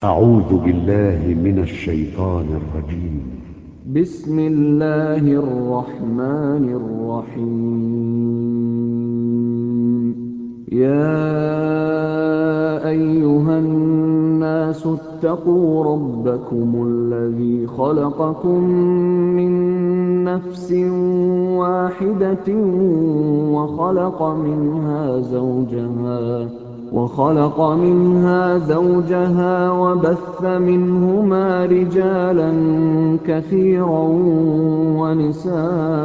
أعوذ بالله من الشيطان الرجيم. بسم الله الرحمن الرحيم. يا أيها الناس اتقوا ربكم الذي خلقكم من نفس واحدة وخلق منها زوجها وبث منهما رجالا كثيرا ونساء،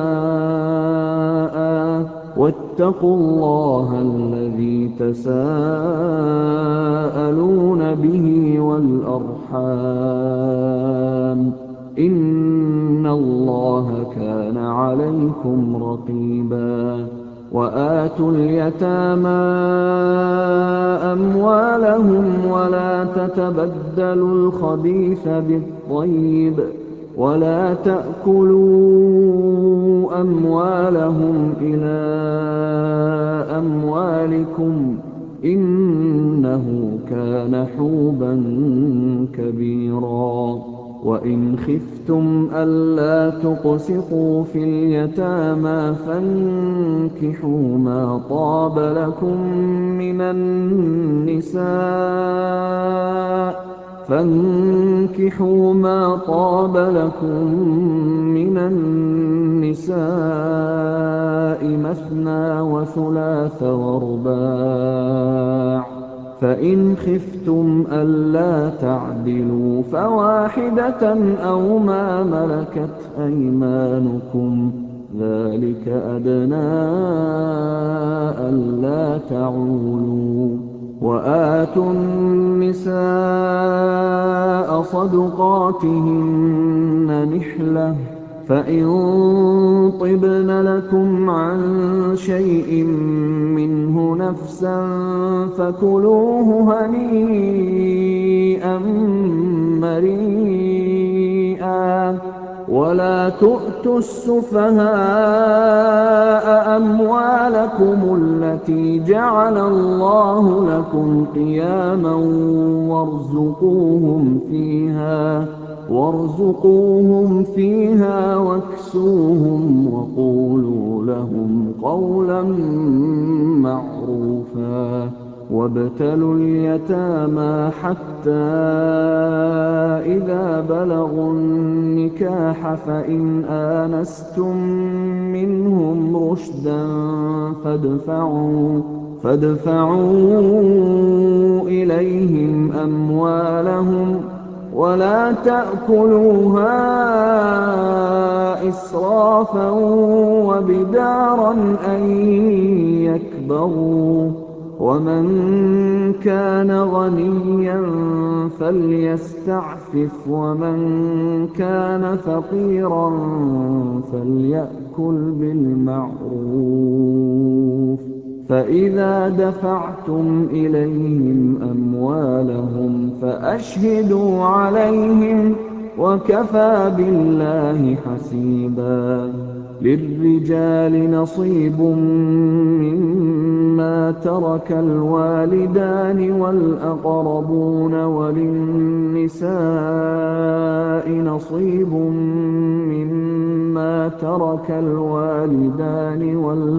واتقوا الله الذي تساءلون به والأرحام، إن الله كان عليكم رقيبا. وآتوا اليتامى أموالهم ولا تتبدلوا الخبيث بالطيب، ولا تأكلوا أموالهم إلى أموالكم، إنه كان حوبا كبيرا. وإن خفتم ألا تقسطوا في اليتامى فانكحوا ما طاب لكم من النساء مثنى وثلاث ورباع، فإن خفتم ألا تعدلوا فواحدة أو ما ملكت أيمانكم، ذلك أدنى ألا تعولوا. وآتوا النساء صدقاتهن نحلة، فإن طبن لكم عن شيء منه نفسا فكلوه هنيئا مريئا. ولا تؤتوا السفهاء أموالكم التي جعل الله لكم قياما وارزقوهم فيها واكسوهم وقولوا لهم قولا معروفا. وابتلوا اليتامى حتى إذا بلغوا النكاح فإن آنستم منهم رشدا فادفعوا إليهم أموالهم، ولا تأكلوها إسرافا وبدارا أن يكبروا. ومن كان غنيا فليستعفف، ومن كان فقيرا فليأكل بالمعروف. فإذا دفعتم إليهم أموالهم فأشهدوا عليهم، وكفى بالله حسيبا. للرجال نصيب مما ترك الوالدان والأقربون، وللنساء نصيب مما ترك الوالدان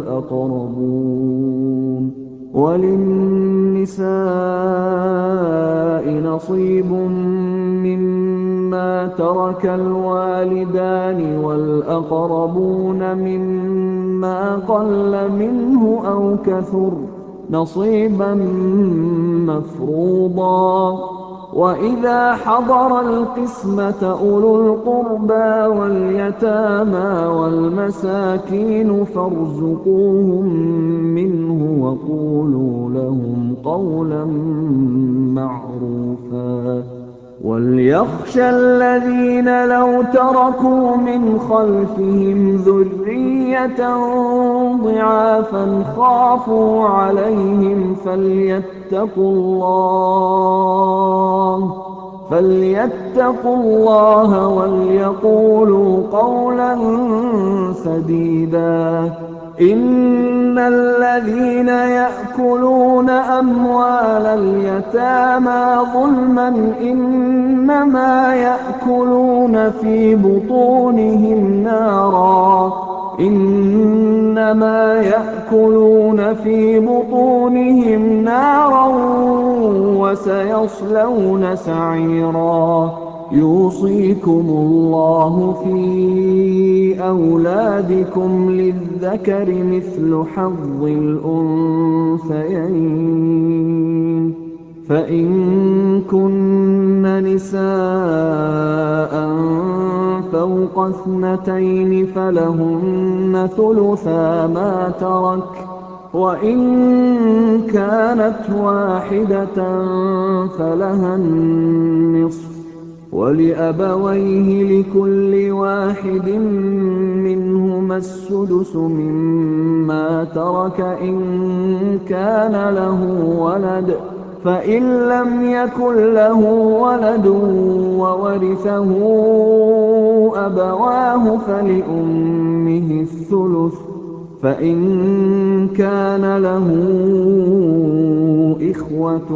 والأقربون مما قل منه أو كثر، نصيبا مفروضا. وإذا حضر القسمة أولو القربى واليتامى والمساكين فارزقوهم منه وقولوا لهم قولا معروفا. وَلْيَخْشَ الَّذِينَ لَوْ تَرَكُوا مِنْ خَلْفِهِمْ ذُرِّيَّةً ضِعَافًا خَافُوا عَلَيْهِمْ فَلْيَتَّقُوا اللَّهَ وَلْيَقُولُوا قَوْلًا سَدِيدًا. إِنَّ الَّذِينَ يَأْكُلُونَ أَمْوَالَ الْيَتَامَىٰ ظُلْمًا إِنَّمَا يَأْكُلُونَ فِي بُطُونِهِمْ نَارًا وَسَيَصْلَوْنَ سَعِيرًا يُوصِيكُمُ اللَّهُ فِي أَوْلَادِكُمْ لِلذَّكَرِ مِثْلُ حَظِّ الْأُنثَيَيْنِ ۚ فَإِن كُنَّ نِسَاءً فَوْقَ اثْنَتَيْنِ فَلَهُنَّ ثُلُثَا مَا تَرَكَ ۖ وَإِن كَانَتْ وَاحِدَةً فَلَهَا النِّصْفُ ۚ وَلِأَبَوَيْهِ لِكُلِّ واحد مِّنْهُمَا السُّدُسُ مِمَّا تَرَكَ إِن كَانَ لَهُ وَلَدٌ ۚ فَإِن لَّمْ يَكُن لَّهُ وَلَدٌ وَوَرِثَهُ أَبَوَاهُ فَلِأُمِّهِ الثُّلُثُ ۚ فَإِن كَانَ لَهُ إِخْوَةٌ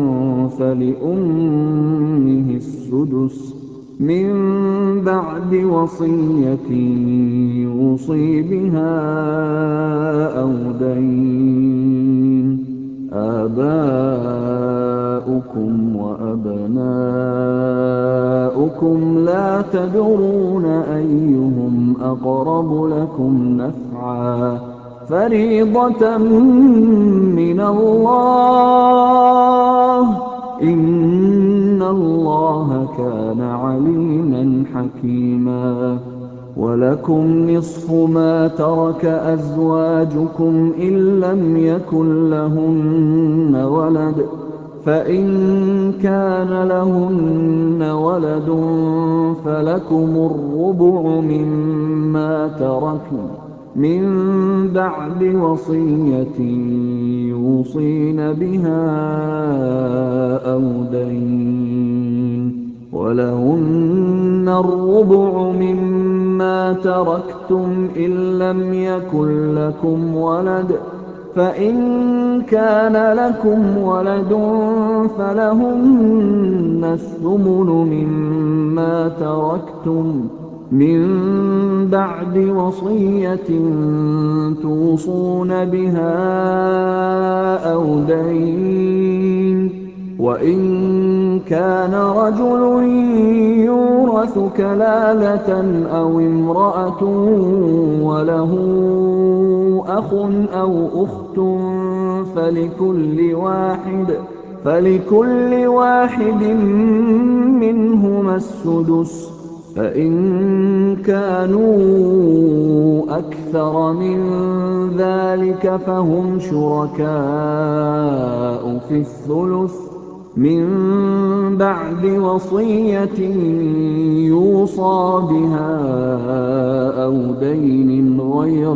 فَلِأُمِّهِ السُّدُسُ مِن بَعْدِ وَصِيَّةٍ يُوصِي بِهَا أَوْ دَيْنٍ ۗ آبَاؤُكُمْ وَأَبْنَاؤُكُمْ لَا تَدْرُونَ أَيُّهُمْ أَقْرَبُ لَكُمْ نَفْعًا ۚ فَرِيضَةً مِّنَ اللَّهِ ۗ إِنَّ اللَّهَ كَانَ عَلِيمًا حَكِيمًا. وَلَكُمْ نِصْفُ مَا تَرَكَ أَزْوَاجُكُمْ إِن لَّمْ يَكُن لَّهُنَّ وَلَدٌ ۚ فَإِن كَانَ لَهُنَّ وَلَدٌ فَلَكُمُ الرُّبُعُ مِمَّا تَرَكْنَ مِن بَعْدِ وَصِيَّةٍ يُوصِينَ بِهَا أَوْ دَيْنٍ ۗ وَلَهُنَّ الرُّبُعُ مِمَّا تَرَكْتُمْ إِن لَّمْ يَكُن لَّكُمْ وَلَدٌ ۚ فَإِن كَانَ لَكُمْ وَلَدٌ فَلَهُنَّ الثُّمُنُ مِمَّا تَرَكْتُم مِّن بَعْدِ وَصِيَّةٍ تُوصُونَ بِهَا أَوْ دَيْنٍ ۗ وَإِن كَانَ رَجُلٌ يُورَثُ كَلَالَةً أَوِ امْرَأَةٌ وَلَهُ أَخٌ أَوْ أُخْتٌ فَلِكُلِّ واحد منهما السُّدُسُ ۚ فَإِن كَانُوا أَكْثَرَ مِن ذَٰلِكَ فَهُمْ شُرَكَاءُ فِي الثُّلُثِ مِن بَعْدِ وَصِيَّةٍ يُوصَىٰ بِهَا أَوْ دَيْنٍ غَيْرَ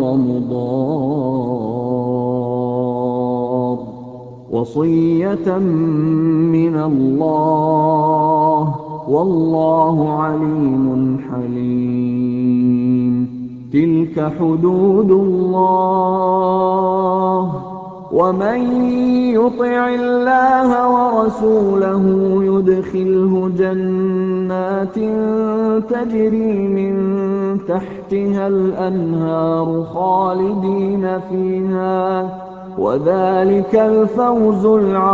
مُضَارٍّ ۚ وَصِيَّةً مِّنَ اللَّهِ ۗ وَاللَّهُ عَلِيمٌ حَلِيمٌ. تِلْكَ حُدُودُ اللَّهِ ۚ وَمَن يُطِعِ اللَّهَ وَرَسُولَهُ يُدْخِلْهُ جَنَّاتٍ تَجْرِي مِن تَحْتِهَا الْأَنْهَارُ خَالِدِينَ فِيهَا ۚ وَذَٰلِكَ الْفَوْزُ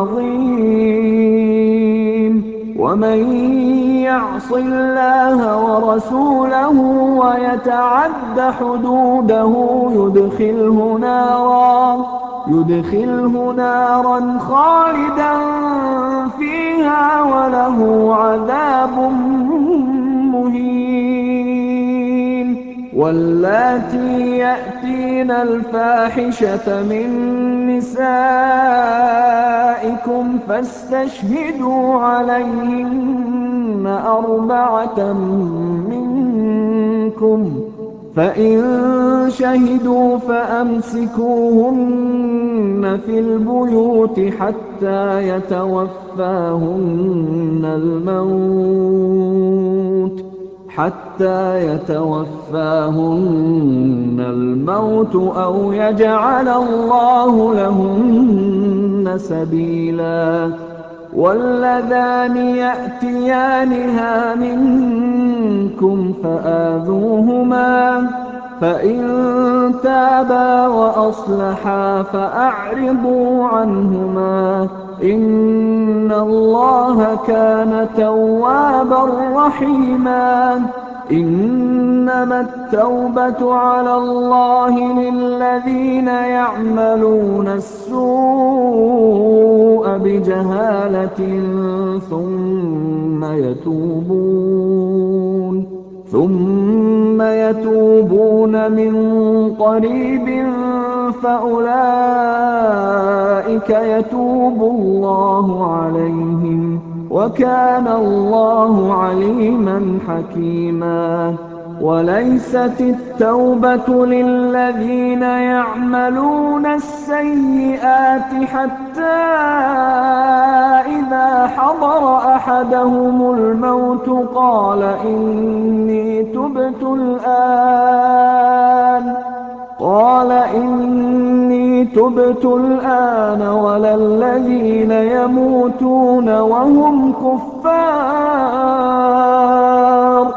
الْعَظِيمُ. وَمَن يَعْصِ اللَّهَ وَرَسُولَهُ وَيَتَعَدَّ حُدُودَهُ يُدْخِلْهُ نَارًا خَالِدًا فِيهَا وَلَهُ عَذَابٌ مُّهِينٌ. وَاللَّاتِي يَأْتِينَ الْفَاحِشَةَ مِن نِّسَائِكُمْ فَاسْتَشْهِدُوا عَلَيْهِنَّ أَرْبَعَةً مِّنكُمْ ۖ فَإِن شَهِدُوا فَأَمْسِكُوهُنَّ فِي الْبُيُوتِ حَتَّىٰ يَتَوَفَّاهُنَّ حَتَّىٰ يَتَوَفَّاهُنَّ الْمَوْتُ أَوْ يَجْعَلَ اللَّهُ لَهُنَّ سَبِيلًا. وَاللَّذَانِ يَأْتِيَانِهَا مِنكُمْ فَآذُوهُمَا ۖ فَإِن تَابَا وَأَصْلَحَا فَأَعْرِضُوا عَنْهُمَا ۗ إِنَّ اللَّهَ كَانَ تَوَّابًا رَّحِيمًا. إِنَّمَا التَّوْبَةُ عَلَى اللَّهِ لِلَّذِينَ يَعْمَلُونَ السُّوءَ بِجَهَالَةٍ ثُمَّ يَتُوبُونَ مِن قَرِيبٍ فَأُولَٰئِكَ يَتُوبُ اللَّهُ عَلَيْهِمْ ۗ وَكَانَ اللَّهُ عَلِيمًا حَكِيمًا. وَلَيْسَتِ التَّوْبَةُ لِلَّذِينَ يَعْمَلُونَ السَّيِّئَاتِ حَتَّىٰ إِذَا حَضَرَ أَحَدَهُمُ الْمَوْتُ قَالَ إِنِّي تُبْتُ الْآنَ وَلَا الَّذِينَ يَمُوتُونَ وَهُمْ كُفَّارٌ ۚ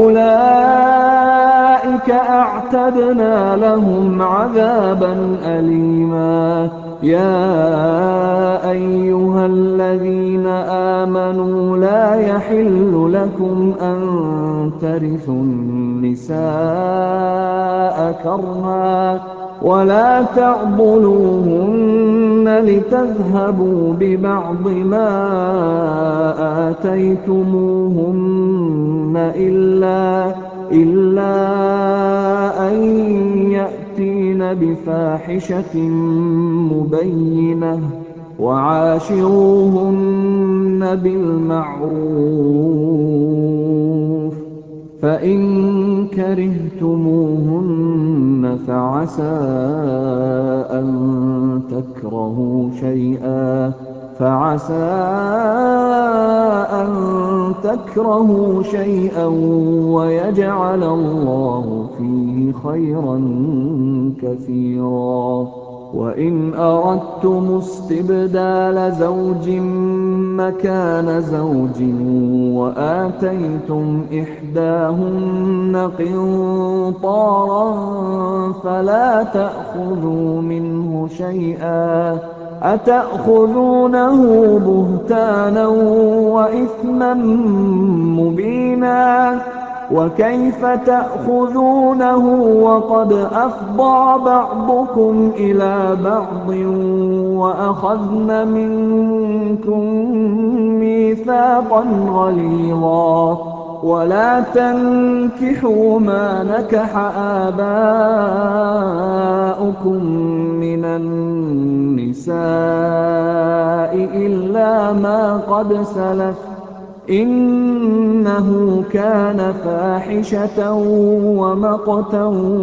أُولَٰئِكَ أَعْتَدْنَا لَهُمْ عَذَابًا أَلِيمًا. يَا أَيُّهَا الَّذِينَ آمَنُوا لَا يَحِلُّ لَكُمْ أَن تَرِثُوا النِّسَاءَ كَرْهًا وَلَا تَعْضُلُوهُنَّ لِتَذْهَبُوا بِبَعْضِ مَا آتَيْتُمُوهُنَّ إِلَّا أَن يَأْتِينَ بِفَاحِشَةٍ مُّبَيِّنَةٍ ۚ وَعَاشِرُوهُنَّ بِالْمَعْرُوفِ ۚ فَإِن كَرِهْتُمُوهُنَّ فَعَسَىٰ أَن تَكْرَهُوا شَيْئًا وَيَجْعَلَ اللَّهُ فِيهِ خَيْرًا كَثِيرًا. وَإِنْ أَرَدتُّمُ اسْتِبْدَالَ زَوْجٍ مَّكَانَ زَوْجٍ وَآتَيْتُمْ إِحْدَاهُنَّ قِنطَارًا فَلَا تَأْخُذُوا مِنْهُ شَيْئًا ۚ أَتَأْخُذُونَهُ بُهْتَانًا وَإِثْمًا مُّبِينًا ۚ وَكَيْفَ تَأْخُذُونَهُ وَقَدْ أَفْضَىٰ بَعْضُكُمْ إِلَىٰ بَعْضٍ وَأَخَذْنَ مِنكُم مِّيثَاقًا غَلِيظًا. وَلَا تَنكِحُوا مَا نَكَحَ آبَاؤُكُم مِّنَ النِّسَاءِ إِلَّا مَا قَدْ سَلَفَ ۚ إِنَّهُ كَانَ فَاحِشَةً وَمَقْتًا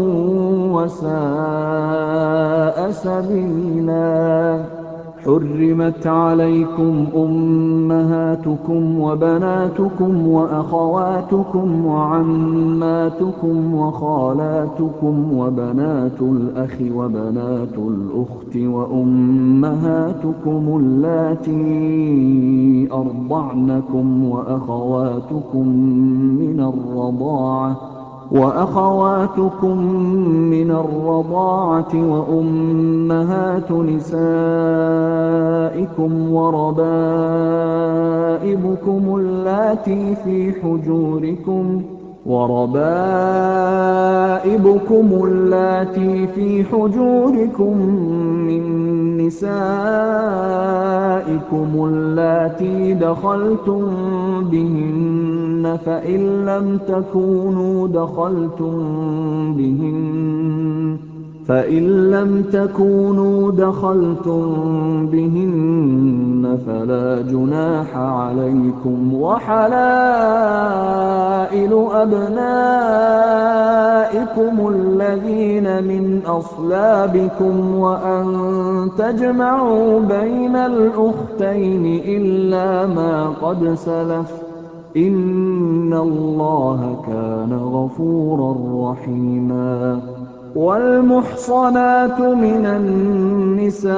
وَسَاءَ سَبِيلًا. حُرِّمَتْ عَلَيْكُمْ أُمَّهَاتُكُمْ وَبَنَاتُكُمْ وَأَخَوَاتُكُمْ وَعَمَّاتُكُمْ وَخَالَاتُكُمْ وَبَنَاتُ الْأَخِ وَبَنَاتُ الْأُخْتِ وَأُمَّهَاتُكُمُ اللَّاتِي أَرْضَعْنَكُمْ وَأَخَوَاتُكُم مِّنَ الرَّضَاعَةِ وَأُمَّهَاتُ نِسَائِكُمْ وَرَبَائِبُكُمُ اللَّاتِي فِي حُجُورِكُم مِّن نِّسَائِكُمُ اللَّاتِي دَخَلْتُم بِهِنَّ ۖ فَإِن لَّمْ تَكُونُوا دَخَلْتُم بِهِنَّ فَلَا جُنَاحَ عَلَيْكُمْ ۚ وَحَلَائِلُ أَبْنَائِكُمُ الَّذِينَ مِنْ أَصْلَابِكُمْ وَأَن تَجْمَعُوا بَيْنَ الْأُخْتَيْنِ إِلَّا مَا قَدْ سَلَفَ ۚ إِنَّ اللَّهَ كَانَ غَفُورًا رَّحِيمًا. وَالْمُحْصَنَاتُ مِنَ النِّسَاءِ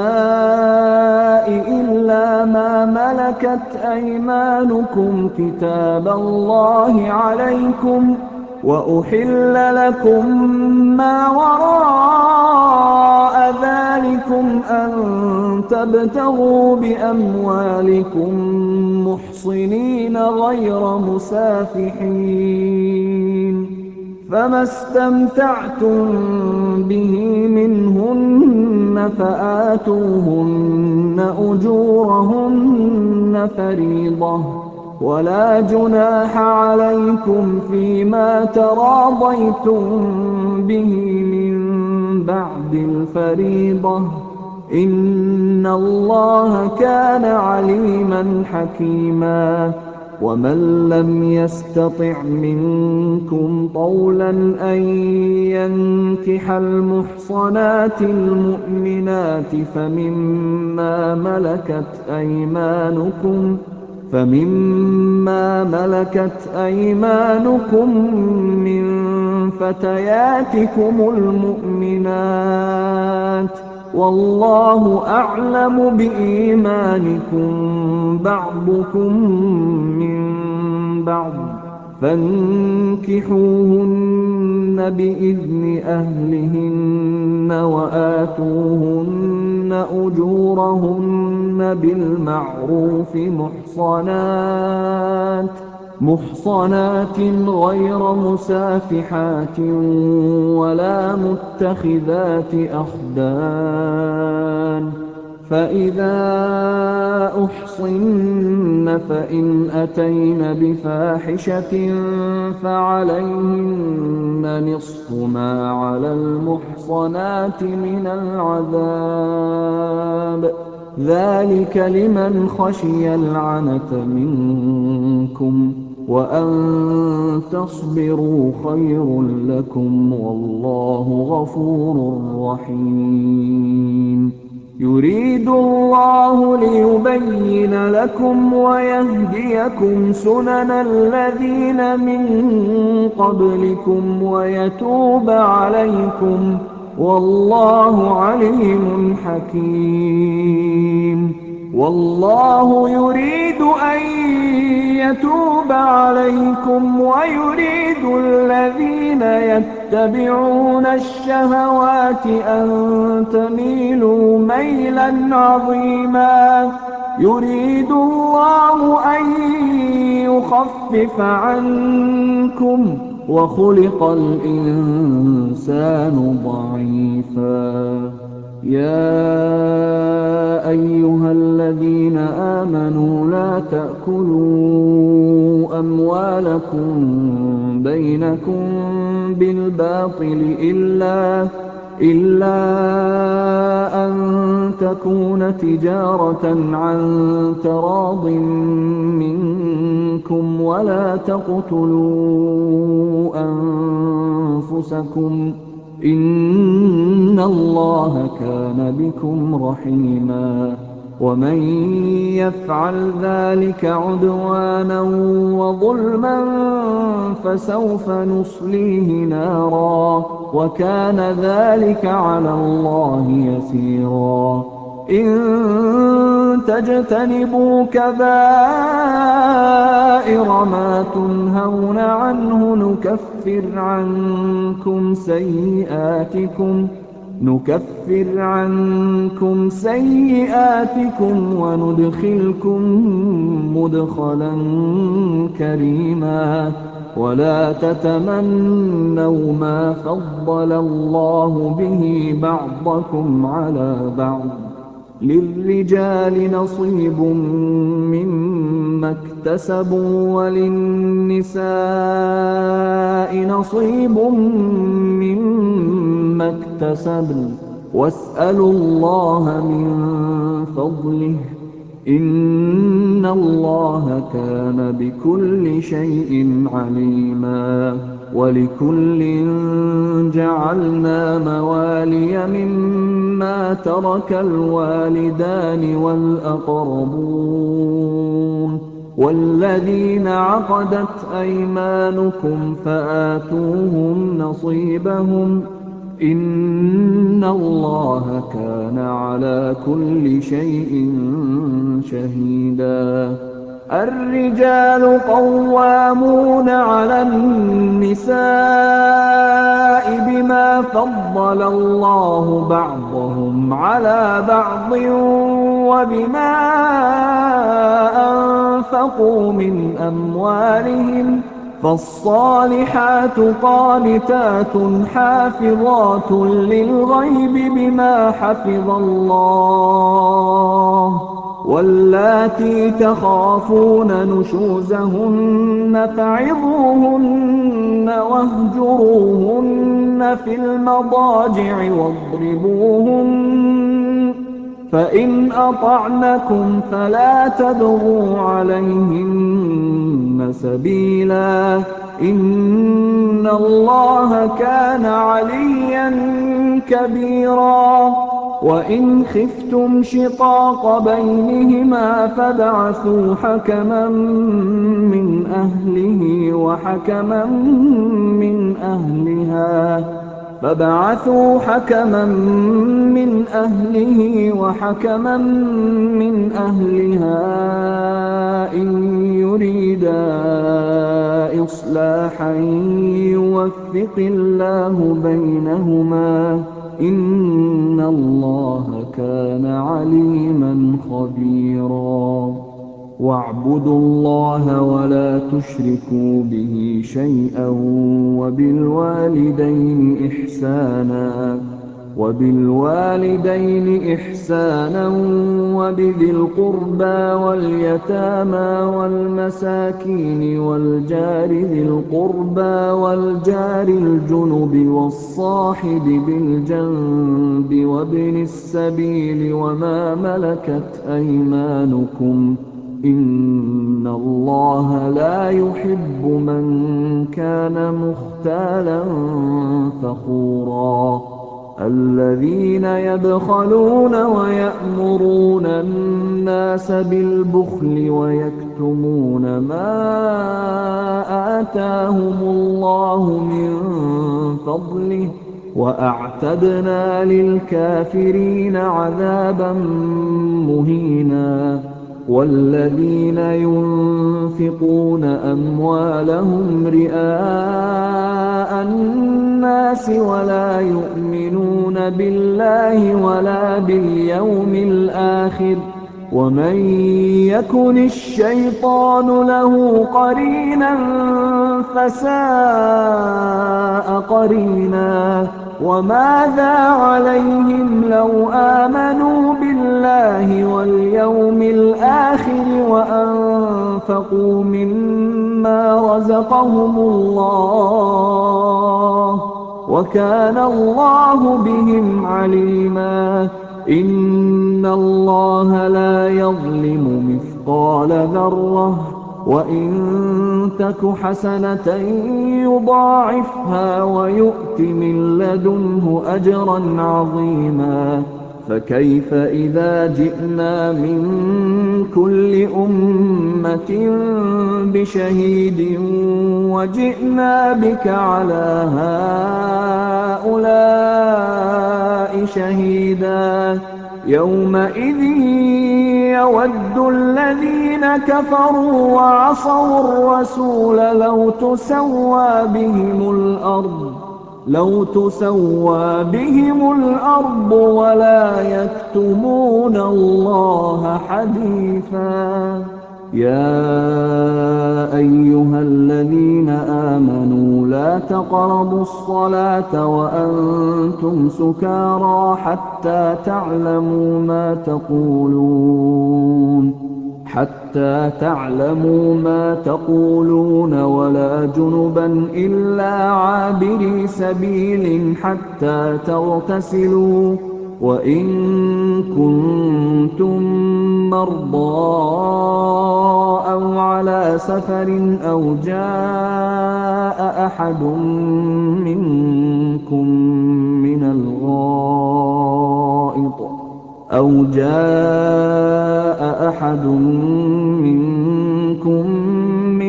إِلَّا مَا مَلَكَتْ أَيْمَانُكُمْ كِتَابَ اللَّهِ عَلَيْكُمْ ۚ وَأُحِلَّ لَكُم مَّا وَرَاءَ ذَٰلِكُمْ أَن تَبْتَغُوا بِأَمْوَالِكُم مُّحْصِنِينَ غَيْرَ مُسَافِحِينَ ۚ فَمَا اسْتَمْتَعْتُم بِهِ مِنْهُنَّ فَآتُوهُنَّ أُجُورَهُنَّ فَرِيضَةً ۚ وَلَا جُنَاحَ عَلَيْكُمْ فِيمَا تَرَاضَيْتُم بِهِ مِن بَعْدِ الْفَرِيضَةِ ۚ إِنَّ اللَّهَ كَانَ عَلِيمًا حَكِيمًا. وَمَن لَّمْ يَسْتَطِعْ مِنكُمْ طَوْلًا أَن يَنكِحَ الْمُحْصَنَاتِ الْمُؤْمِنَاتِ فَمِمَّا مَلَكَتْ أَيْمَانُكُم مِّن فَتَيَاتِكُمُ الْمُؤْمِنَاتِ ۚ وَاللَّهُ أَعْلَمُ بِإِيمَانِكُم بَعْضُكُم مِّن بَعْضٍ ۚ فَانكِحُوهُنَّ بِإِذْنِ أَهْلِهِنَّ وَآتُوهُنَّ أُجُورَهُنَّ بِالْمَعْرُوفِ مُحْصَنَاتٍ غَيْرَ مُسَافِحَاتٍ وَلَا مُتَّخِذَاتِ أَخْدَانٍ ۚ فَإِذَا أُحْصِنَّ فَإِنْ أَتَيْنَ بِفَاحِشَةٍ فَعَلَيْهِنَّ نِصْفُ مَا عَلَى الْمُحْصَنَاتِ مِنَ الْعَذَابِ ۚ ذَٰلِكَ لِمَنْ خَشِيَ الْعَنَتَ مِنكُمْ ۚ وَأَن تَصْبِرُوا خَيْرٌ لَّكُمْ ۗ وَاللَّهُ غَفُورٌ رَّحِيمٌ. يُرِيدُ اللَّهُ لِيُبَيِّنَ لَكُمْ وَيَهْدِيَكُمْ سُنَنَ الَّذِينَ مِن قَبْلِكُمْ وَيَتُوبَ عَلَيْكُمْ ۗ وَاللَّهُ عَلِيمٌ حَكِيمٌ. وَاللَّهُ يُرِيدُ أَن يَتُوبَ عَلَيْكُمْ وَيُرِيدُ الَّذِينَ يَتَّبِعُونَ الشَّهَوَاتِ أَن تَمِيلُوا مَيْلًا عَظِيمًا. يُرِيدُ اللَّهُ أَن يُخَفِّفَ عَنكُمْ ۚ وَخُلِقَ الْإِنسَانُ ضَعِيفًا. يَا أَيُّهَا الَّذِينَ آمَنُوا لَا تَأْكُلُوا أَمْوَالَكُم بَيْنَكُم بِالْبَاطِلِ إِلَّا أَن تَكُونَ تِجَارَةً عَن تَرَاضٍ مِّنكُمْ ۚ وَلَا تَقْتُلُوا أَنفُسَكُمْ ۚ إِنَّ اللَّهَ كَانَ بِكُمْ رَحِيمًا. وَمَن يَفْعَلْ ذَٰلِكَ عُدْوَانًا وَظُلْمًا فَسَوْفَ نُصْلِيهِ نَارًا ۚ وَكَانَ ذَٰلِكَ عَلَى اللَّهِ يَسِيرًا. إِن تَجْتَنِبُوا كَبَائِرَ مَا تُنْهَوْنَ عَنْهُ نُكَفِّرْ عَنكُمْ سَيِّئَاتِكُمْ وَنُدْخِلْكُم مُّدْخَلًا كَرِيمًا. وَلَا تَتَمَنَّوْا مَا فَضَّلَ اللَّهُ بِهِ بَعْضَكُمْ عَلَىٰ بَعْضٍ ۚ لِّلرِّجَالِ نَصِيبٌ مِّمَّا اكْتَسَبُوا وَلِلنِّسَاءِ نَصِيبٌ مِّمَّا اكْتَسَبْنَ ۚ وَاسْأَلُوا اللَّهَ مِن فَضْلِهِ ۗ إِنَّ اللَّهَ كَانَ بِكُلِّ شَيْءٍ عَلِيمًا. وَلِكُلٍّ جَعَلْنَا مَوَالِيَ مِمَّا تَرَكَ الْوَالِدَانِ وَالْأَقْرَبُونَ وَالَّذِينَ عَقَدَتْ أَيْمَانُكُمْ فَآتُوهُمْ نَصِيبَهُمْ ۖ إِنَّ اللَّهَ كَانَ عَلَىٰ كُلِّ شَيْءٍ شَهِيدًا. الرِّجَالُ قَوَّامُونَ عَلَى النِّسَاءِ بِمَا فَضَّلَ اللَّهُ بَعْضَهُمْ عَلَىٰ بَعْضٍ وَبِمَا أَنفَقُوا مِنْ أَمْوَالِهِمْ ۚ فَالصَّالِحَاتُ قَانِتَاتٌ حَافِظَاتٌ لِّلْغَيْبِ بِمَا حَفِظَ اللَّهُ ۚ وَاللَّاتِي تَخَافُونَ نُشُوزَهُنَّ فَعِظُوهُنَّ وَاهْجُرُوهُنَّ فِي الْمَضَاجِعِ وَاضْرِبُوهُنَّ ۖ فَإِنْ أَطَعْنَكُمْ فَلَا تَبْغُوا عَلَيْهِنَّ سَبِيلًا ۗ إِنَّ اللَّهَ كَانَ عَلِيًّا كَبِيرًا. وَإِنْ خِفْتُمْ شِقَاقَ بَيْنِهِمَا فَابْعَثُوا حَكَمًا مِّنْ أَهْلِهِ وَحَكَمًا مِّنْ أَهْلِهَا إِن يُرِيدَا إِصْلَاحًا يُوَفِّقِ اللَّهُ بَيْنَهُمَا ۗ إِنَّ اللَّهَ كَانَ عَلِيمًا خَبِيرًا. وَاعْبُدُوا اللَّهَ وَلَا تُشْرِكُوا بِهِ شَيْئًا وَبِالْوَالِدَيْنِ إِحْسَانًا وَبِذِي الْقُرْبَىٰ وَالْيَتَامَىٰ وَالْمَسَاكِينِ وَالْجَارِ ذِي الْقُرْبَىٰ وَالْجَارِ الْجُنُبِ وَالصَّاحِبِ بِالْجَنبِ وَابْنِ السَّبِيلِ وَمَا مَلَكَتْ أَيْمَانُكُمْ ۗ إِنَّ اللَّهَ لَا يُحِبُّ مَن كَانَ مُخْتَالًا فَخُورًا. الَّذِينَ يَبْخَلُونَ وَيَأْمُرُونَ النَّاسَ بِالْبُخْلِ وَيَكْتُمُونَ مَا آتَاهُمُ اللَّهُ مِن فَضْلِهِ ۗ وَأَعْتَدْنَا لِلْكَافِرِينَ عَذَابًا مُّهِينًا. وَالَّذِينَ يُنفِقُونَ أَمْوَالَهُمْ رِئَاءَ النَّاسِ وَلَا يُؤْمِنُونَ بِاللَّهِ وَلَا بِالْيَوْمِ الْآخِرِ ۗ وَمَن يَكُنِ الشَّيْطَانُ لَهُ قَرِينًا فَسَاءَ قَرِينًا. وَمَاذَا عَلَيْهِمْ لَوْ آمَنُوا بِاللَّهِ وَالْيَوْمِ الْآخِرِ وَأَنفَقُوا مِمَّا رَزَقَهُمُ اللَّهُ ۚ وَكَانَ اللَّهُ بِهِمْ عَلِيمًا. إِنَّ اللَّهَ لَا يَظْلِمُ مِثْقَالَ ذَرَّةٍ ۖ وَإِن تَكُ حَسَنَةً يُضَاعِفْهَا وَيُؤْتِ مِن لَّدُنْهُ أَجْرًا عَظِيمًا. فَكَيْفَ إِذَا جِئْنَا مِن كُلِّ أُمَّةٍ بِشَهِيدٍ وَجِئْنَا بِكَ عَلَىٰ هَٰؤُلَاءِ شَهِيدًا. يَوْمَئِذٍ يَوَدُّ الَّذِينَ كَفَرُوا وَعَصَوُا الرَّسُولَ لَوْ تُسَوَّىٰ بِهِمُ الْأَرْضُ وَلَا يَكْتُمُونَ اللَّهَ حَدِيثًا. يَا أَيُّهَا الَّذِينَ آمَنُوا لَا تَقْرَبُوا الصَّلَاةَ وَأَنتُمْ سُكَارَىٰ حَتَّىٰ تَعْلَمُوا مَا تَقُولُونَ وَلَا جُنُبًا إِلَّا عَابِرِي سَبِيلٍ حَتَّىٰ تَغْتَسِلُوا ۚ وَإِن كُنتُم مَّرْضَىٰ أَوْ عَلَىٰ سَفَرٍ أَوْ جَاءَ أَحَدٌ مِّنكُم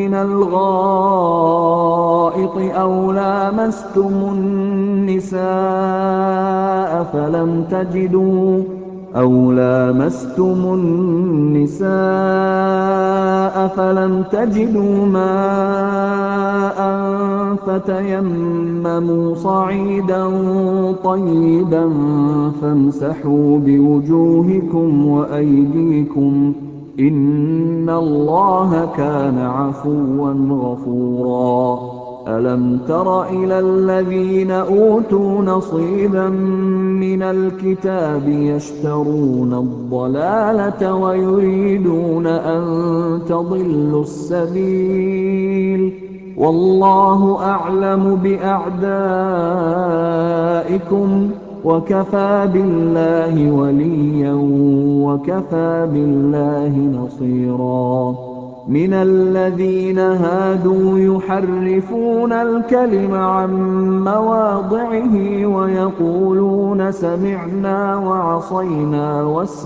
مِنَ الْغَائِطِ أَوْ لَامَسْتُمُ النِّسَاءَ فَلَمْ تَجِدُوا مَاءً فَتَيَمَّمُوا صَعِيدًا طَيِّبًا فَامْسَحُوا بِوُجُوهِكُمْ وَأَيْدِيكُمْ ۗ إِنَّ اللَّهَ كَانَ عَفُوًّا غَفُورًا. أَلَمْ تَرَ إِلَى الَّذِينَ أُوتُوا نَصِيبًا مِّنَ الْكِتَابِ يَشْتَرُونَ الضَّلَالَةَ وَيُرِيدُونَ أَن تَضِلُّوا السَّبِيلَ ۗ وَاللَّهُ أَعْلَمُ بِأَعْدَائِكُمْ ۚ وَكَفَىٰ بِاللَّهِ وَلِيًّا وَكَفَىٰ بِاللَّهِ نَصِيرًا. مِنَ الَّذِينَ هَادُوا يُحَرِّفُونَ الْكَلِمَ عَن مَّوَاضِعِهِ وَيَقُولُونَ سَمِعْنَا وَعَصَيْنَا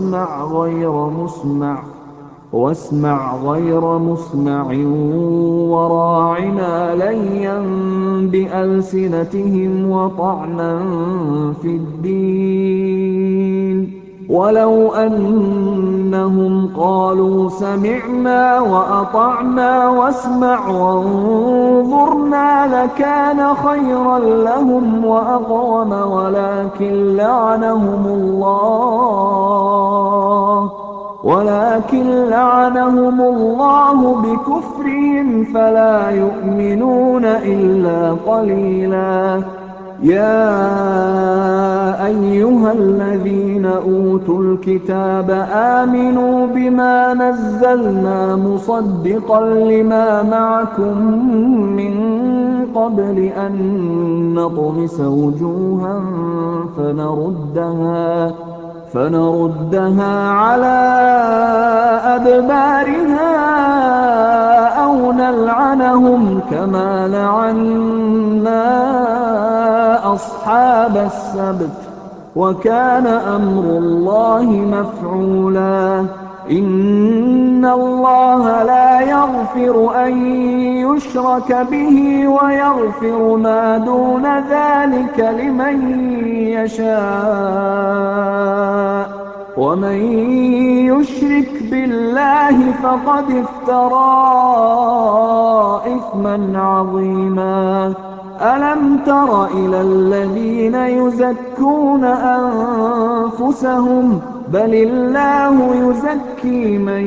وَاسْمَعْ غَيْرَ مُسْمَعٍ وَرَاعِنَا لَيًّا بِأَلْسِنَتِهِمْ وَطَعْنًا فِي الدِّينِ ۚ وَلَوْ أَنَّهُمْ قَالُوا سَمِعْنَا وَأَطَعْنَا وَاسْمَعْ وَانظُرْنَا لَكَانَ خَيْرًا لَّهُمْ وَأَقْوَمَ وَلَٰكِن لَّعَنَهُمُ اللَّهُ بِكُفْرِهِمْ فَلَا يُؤْمِنُونَ إِلَّا قَلِيلًا. يَا أَيُّهَا الَّذِينَ أُوتُوا الْكِتَابَ آمِنُوا بِمَا نَزَّلْنَا مُصَدِّقًا لِّمَا مَعَكُم مِّن قَبْلِ أَن نَّطْمِسَ وُجُوهًا فَنَرُدَّهَا عَلَىٰ أَدْبَارِهَا أَوْ نَلْعَنَهُمْ كَمَا لَعَنَّا أَصْحَابَ السَّبْتِ ۚ وَكَانَ أَمْرُ اللَّهِ مَفْعُولًا. إِنَّ اللَّهَ لَا يَغْفِرُ أَن يُشْرَكَ بِهِ وَيَغْفِرُ مَا دُونَ ذَٰلِكَ لِمَن يَشَاءُ ۚ وَمَن يُشْرِكْ بِاللَّهِ فَقَدِ افْتَرَىٰ إِثْمًا عَظِيمًا. أَلَمْ تَرَ إِلَى الَّذِينَ يُزَكُّونَ أَنفُسَهُم ۚ بَلِ اللَّهُ يُزَكِّي مَن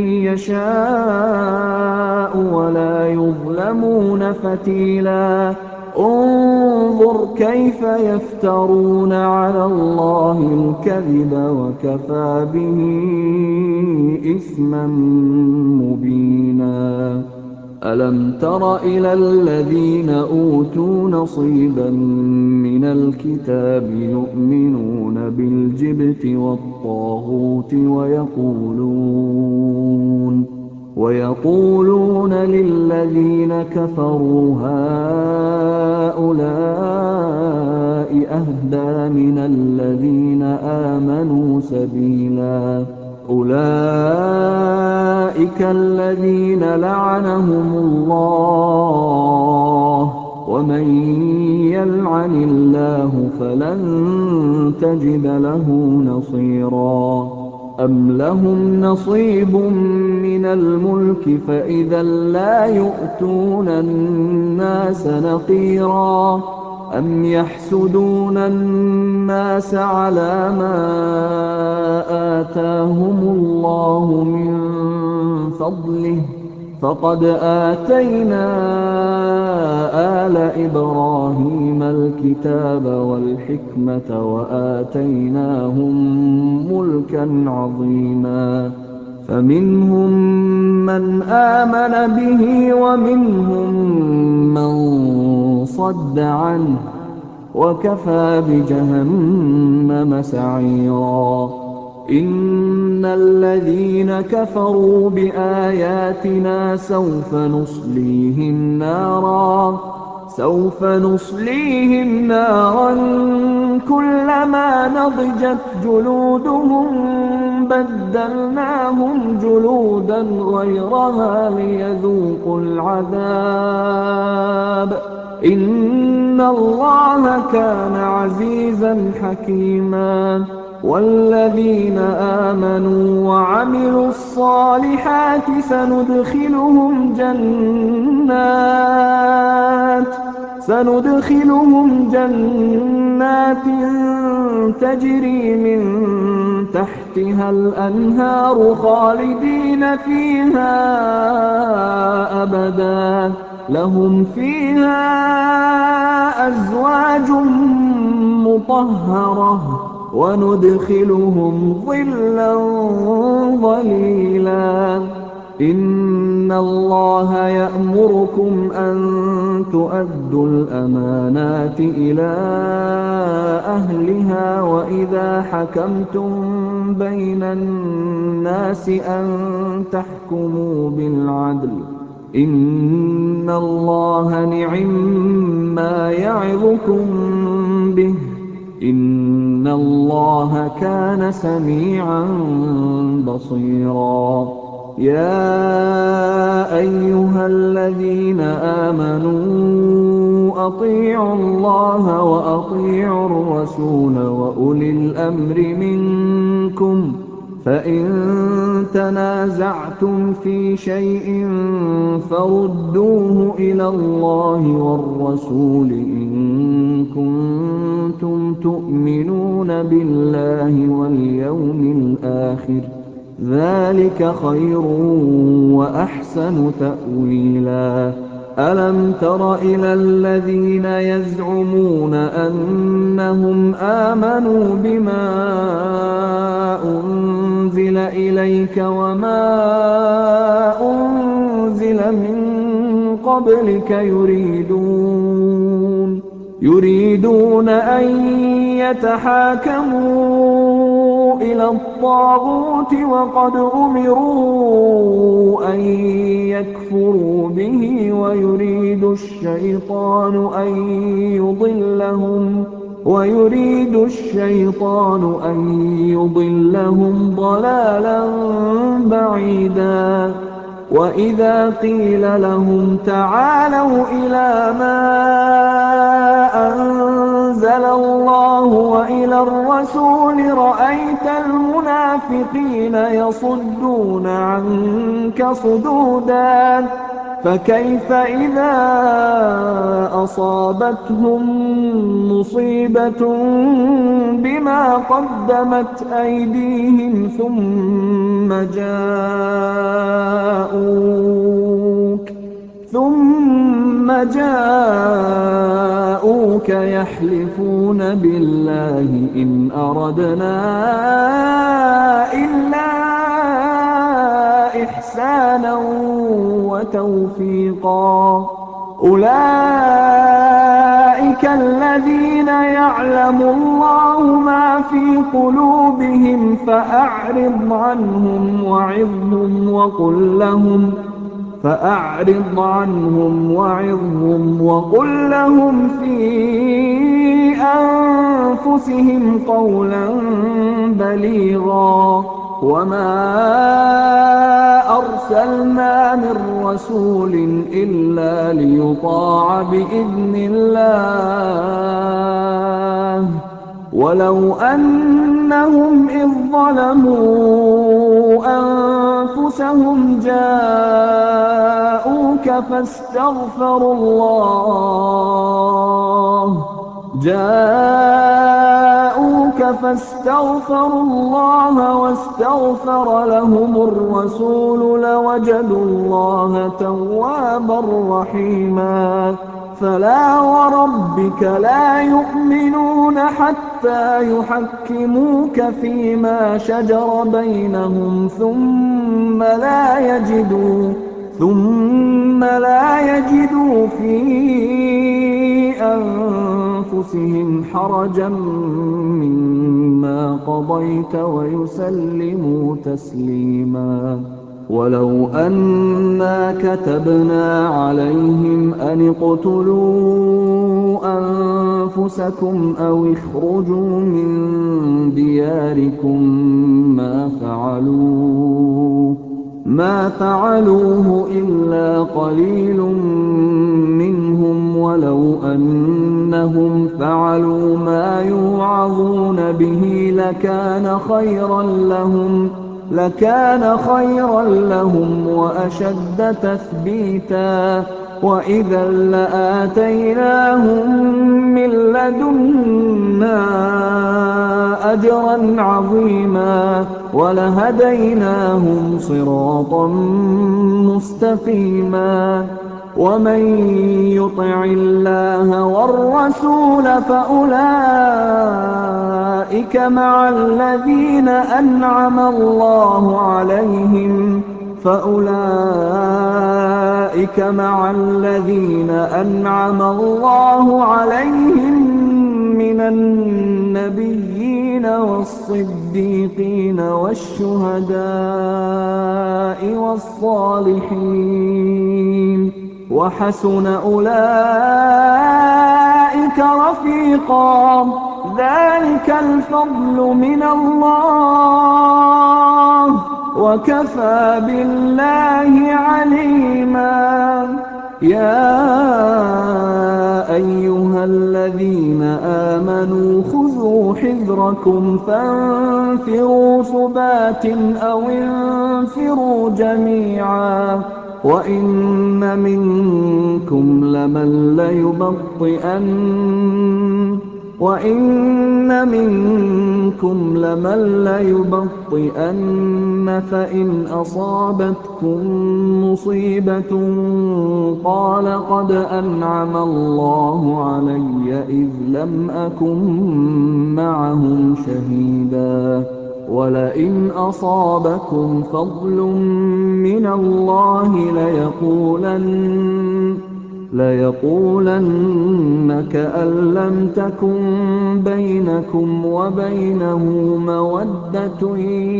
يَشَاءُ وَلَا يُظْلَمُونَ فَتِيلًا. انظُرْ كَيْفَ يَفْتَرُونَ عَلَى اللَّهِ الْكَذِبَ وَكَفَىٰ بِهِ إِثْمًا مُّبِينًا. أَلَمْ تَرَ إِلَى الَّذِينَ أُوتُوا نَصِيبًا مِّنَ الْكِتَابِ يُؤْمِنُونَ بِالْجِبْتِ وَالطَّاغُوتِ وَيَقُولُونَ لِلَّذِينَ كَفَرُوا هَٰؤُلَاءِ أَهْدَىٰ مِنَ الَّذِينَ آمَنُوا سَبِيلًا. أُولَٰئِكَ الَّذِينَ لَعَنَهُمُ اللَّهُ ۖ وَمَن يَلْعَنِ اللَّهُ فَلَن تَجِدَ لَهُ نَصِيرًا. أَمْ لَهُمْ نَصِيبٌ مِّنَ الْمُلْكِ فَإِذًا لَّا يُؤْتُونَ النَّاسَ نَقِيرًا. أَمْ يَحْسُدُونَ النَّاسَ عَلَىٰ مَا آتَاهُمُ اللَّهُ مِن فَضْلِهِ ۖ فَقَدْ آتَيْنَا آلَ إِبْرَاهِيمَ الْكِتَابَ وَالْحِكْمَةَ وَآتَيْنَاهُم مُّلْكًا عَظِيمًا. فَمِنْهُم مَّنْ آمَنَ بِهِ وَمِنْهُم مَّن صَدَّ عَنْهُ ۚ وَكَفَىٰ بِجَهَنَّمَ سَعِيرًا. إِنَّ الَّذِينَ كَفَرُوا بِآيَاتِنَا سَوْفَ نُصْلِيهِمْ نَارًا سَوْفَ نُصْلِيهِمْ نَارًا كُلَّمَا نَضِجَتْ جُلُودُهُم بَدَّلْنَاهُمْ جُلُودًا غَيْرَهَا لِيَذُوقُوا الْعَذَابَ ۗ إِنَّ اللَّهَ كَانَ عَزِيزًا حَكِيمًا. وَالَّذِينَ آمَنُوا وَعَمِلُوا الصَّالِحَاتِ سَنُدْخِلُهُمْ جَنَّاتٍ تَجْرِي مِن تَحْتِهَا الْأَنْهَارُ خَالِدِينَ فِيهَا أَبَدًا ۖ لَّهُمْ فِيهَا أَزْوَاجٌ مُّطَهَّرَةٌ ۖ وَنُدْخِلُهُمْ ظِلًّا ظَلِيلًا. إِنَّ اللَّهَ يَأْمُرُكُمْ أَن تُؤَدُّوا الْأَمَانَاتِ إِلَىٰ أَهْلِهَا وَإِذَا حَكَمْتُم بَيْنَ النَّاسِ أَن تَحْكُمُوا بِالْعَدْلِ ۚ إِنَّ اللَّهَ نِعِمَّا يَعِظُكُم بِهِ ۗ إِنَّ اللَّهَ كَانَ سَمِيعًا بَصِيرًا. يَا أَيُّهَا الَّذِينَ آمَنُوا أَطِيعُوا اللَّهَ وَأَطِيعُوا الرَّسُولَ وَأُولِي الْأَمْرِ مِنكُمْ ۖ فَإِن تَنَازَعْتُمْ فِي شَيْءٍ فَرُدُّوهُ إِلَى اللَّهِ وَالرَّسُولِ إِن كُنتُمْ تُؤْمِنُونَ بِاللَّهِ وَالْيَوْمِ الْآخِرِ ۚ ذَٰلِكَ خَيْرٌ وَأَحْسَنُ تَأْوِيلًا. أَلَمْ تَرَ إِلَى الَّذِينَ يَزْعُمُونَ أَنَّهُمْ آمَنُوا بِمَا أُنزِلَ إِلَيْكَ وَمَا أُنزِلَ مِن قَبْلِكَ يُرِيدُونَ أَن يَتَحَاكَمُوا إِلَى الطَّاغُوتِ وَقَدْ أُمِرُوا أَن يَكْفُرُوا بِهِ وَيُرِيدُ الشَّيْطَانُ أَن يُضِلَّهُمْ ضَلَالًا بَعِيدًا. وَإِذَا قِيلَ لَهُمْ تَعَالَوْا إِلَىٰ مَا أَنزَلَ اللَّهُ وَإِلَى الرَّسُولِ رَأَيْتَ الْمُنَافِقِينَ يَصُدُّونَ عَنكَ صُدُودًا. فَكَيْفَ إِذَا أَصَابَتْهُم مُّصِيبَةٌ بِمَا قَدَّمَتْ أَيْدِيهِمْ ثُمَّ جَاءُوكَ يَحْلِفُونَ بِاللَّهِ إِنْ أَرَدْنَا إِلَّا إِحْسَانًا وَتَوْفِيقًا. أُولَٰئِكَ الَّذِينَ يَعْلَمُ اللَّهُ مَا فِي قُلُوبِهِمْ فَأَعْرِضْ عَنْهُمْ وَعِظْهُمْ وَقُل لَّهُمْ فِي أَنفُسِهِمْ قَوْلًا بَلِيغًا. وَمَا أَرْسَلْنَا مِن رَّسُولٍ إِلَّا لِيُطَاعَ بِإِذْنِ اللَّهِ ۚ وَلَوْ أَنَّهُمْ إِذ ظَّلَمُوا أَنفُسَهُمْ جَاءُوكَ فَاسْتَغْفَرُوا اللَّهَ وَاسْتَغْفَرَ لَهُمُ الرَّسُولُ لَوَجَدُوا اللَّهَ تَوَّابًا رَّحِيمًا. فَلَا وَرَبِّكَ لَا يُؤْمِنُونَ حَتَّىٰ يُحَكِّمُوكَ فِيمَا شَجَرَ بَيْنَهُمْ ثُمَّ لَا يَجِدُوا فِي أَنفُسِهِمْ حَرَجًا مِّمَّا قَضَيْتَ وَيُسَلِّمُوا تَسْلِيمًا. وَلَوْ أَنَّا كَتَبْنَا عَلَيْهِمْ أَن أن اقتلوا أنفسكم أو اخرجوا من دياركم ما فعلوه إلا قليل منهم ولو أنهم فعلوا ما يوعظون به لكان خيرا لهم وأشد تثبيتا وإذا لآتيناهم من لدنا أجرا عظيما ولهديناهم صراطا مستقيما ومن يطع الله والرسول فأولئك مع الذين أنعم الله عليهم من النبيين والصديقين والشهداء والصالحين وحسن أولئك رفيقا ذلك الفضل من الله وكفى بالله عليما يا أيها الذين آمنوا خذوا حذركم فانفروا ثبات أو انفروا جميعا وإن منكم لمن ليبطئن فإن أصابتكم مصيبة قال قد أنعم الله علي إذ لم أكن معهم شهيدا ولئن أصابكم فضل من الله ليقولن كأن لم تكن بينكم وبينه مودة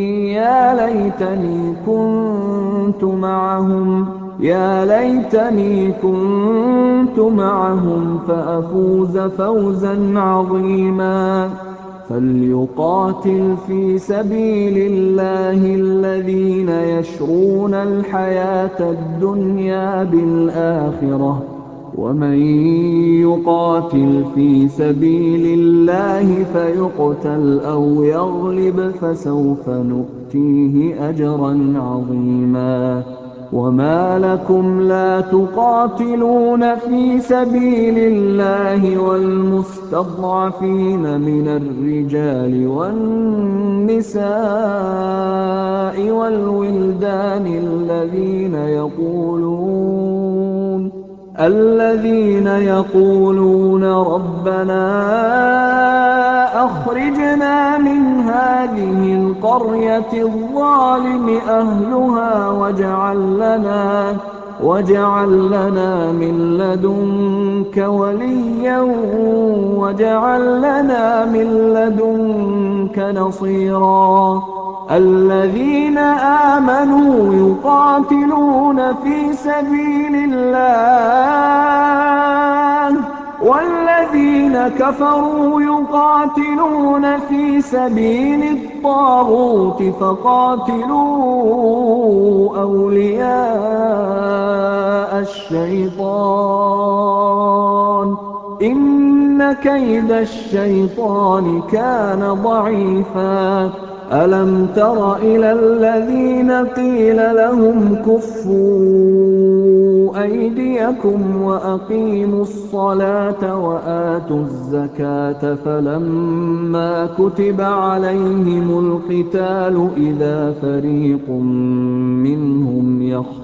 يا ليتني كنت معهم فأفوز فوزا عظيما فليقاتل في سبيل الله الذين يشرون الحياة الدنيا بالآخرة ومن يقاتل في سبيل الله فيقتل أو يغلب فسوف نؤتيه أجرا عظيما وما لكم لا تقاتلون في سبيل الله والمستضعفين من الرجال والنساء والولدان الذين يقولون ربنا أخرجنا من هذه القرية الظالم أهلها واجعل لنا من لدنك وليا واجعل لنا من لدنك نصيرا الذين آمنوا يقاتلون في سبيل الله والذين كفروا يقاتلون في سبيل الطاغوت فقاتلوا أولياء الشيطان إن كيد الشيطان كان ضعيفا ألم تر إلى الذين قيل لهم كفوا أيديكم وأقيموا الصلاة وآتوا الزكاة فلما كتب عليهم القتال إذا فريق منهم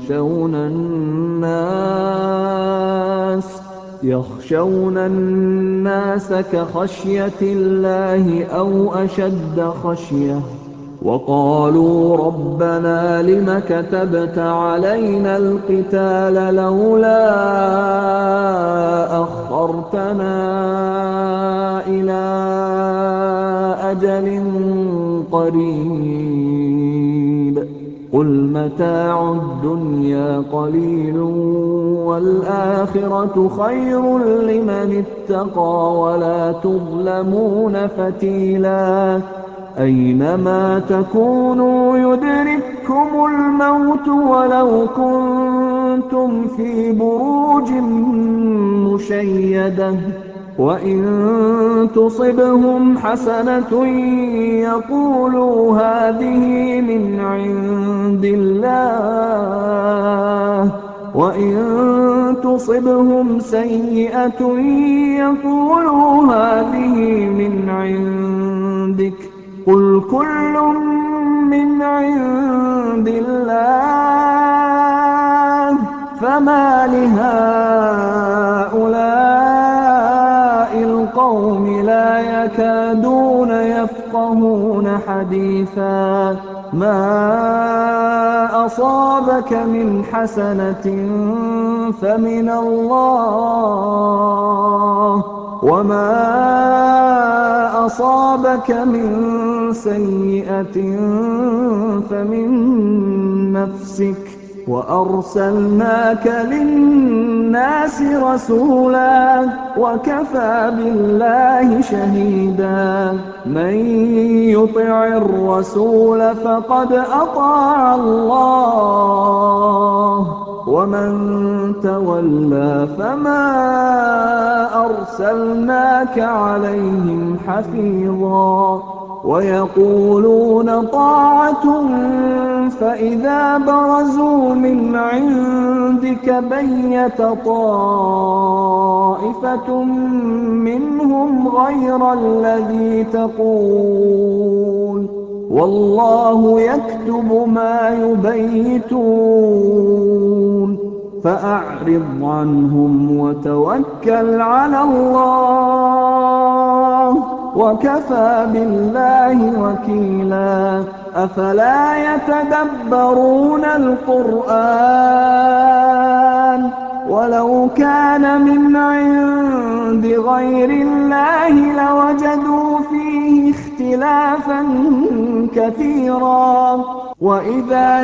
يخشون الناس كخشية الله أو أشد خشية وقالوا ربنا لم كتبت علينا القتال لولا أخرتنا إلى أجل قريب قل متاع الدنيا قليل وَالْآخِرَةُ خَيْرٌ لِّمَنِ اتَّقَىٰ وَلَا تُظْلَمُونَ فَتِيلًا أَيْنَمَا تَكُونُوا يُدْرِككُّمُ الْمَوْتُ وَلَوْ كُنتُمْ فِي بُرُوجٍ مُّشَيَّدَةٍ وَإِن تُصِبْهُمْ حَسَنَةٌ يَقُولُوا هَٰذِهِ مِنْ عِندِ اللَّهِ وَإِن تُصِبْهُمْ سَيِّئَةٌ يَقُولُوا هَٰذِهِ مِنْ عِندِكَ ۚ قُلْ كُلٌّ مِّنْ عِندِ اللَّهِ فَمَالِ هَٰؤُلَاءِ الْقَوْمِ لَا يَكَادُونَ يَفْقَهُونَ حَدِيثًا مَا أَصَابَكَ مِنْ حَسَنَةٍ فَمِنَ اللَّهِ وَمَا أَصَابَكَ مِن سَيِّئَةٍ فَمِن نَّفْسِكَ ۚ وَأَرْسَلْنَاكَ لِلنَّاسِ رَسُولًا ۚ وَكَفَىٰ بِاللَّهِ شَهِيدًا مَّن يُطِعِ الرَّسُولَ فَقَدْ أَطَاعَ اللَّهَ ۖ وَمَن تَوَلَّىٰ فَمَا أَرْسَلْنَاكَ عَلَيْهِمْ حَفِيظًا وَيَقُولُونَ طَاعَةٌ فَإِذَا بَرَزُوا مِنْ عِندِكَ بَيَّتَ طَائِفَةٌ مِّنْهُمْ غَيْرَ الَّذِي تَقُولُ وَاللَّهُ يَكْتُبُ مَا يُبَيِّتُونَ فَأَعْرِضْ عَنْهُمْ وَتَوَكَّلْ عَلَى اللَّهِ ۚ وَكَفَىٰ بِاللَّهِ وَكِيلًا أَفَلَا يَتَدَبَّرُونَ الْقُرْآنَ ۚ وَلَوْ كَانَ مِنْ عِندِ غَيْرِ اللَّهِ لَوَجَدُوا فِيهِ اخْتِلَافًا كَثِيرًا وَإِذَا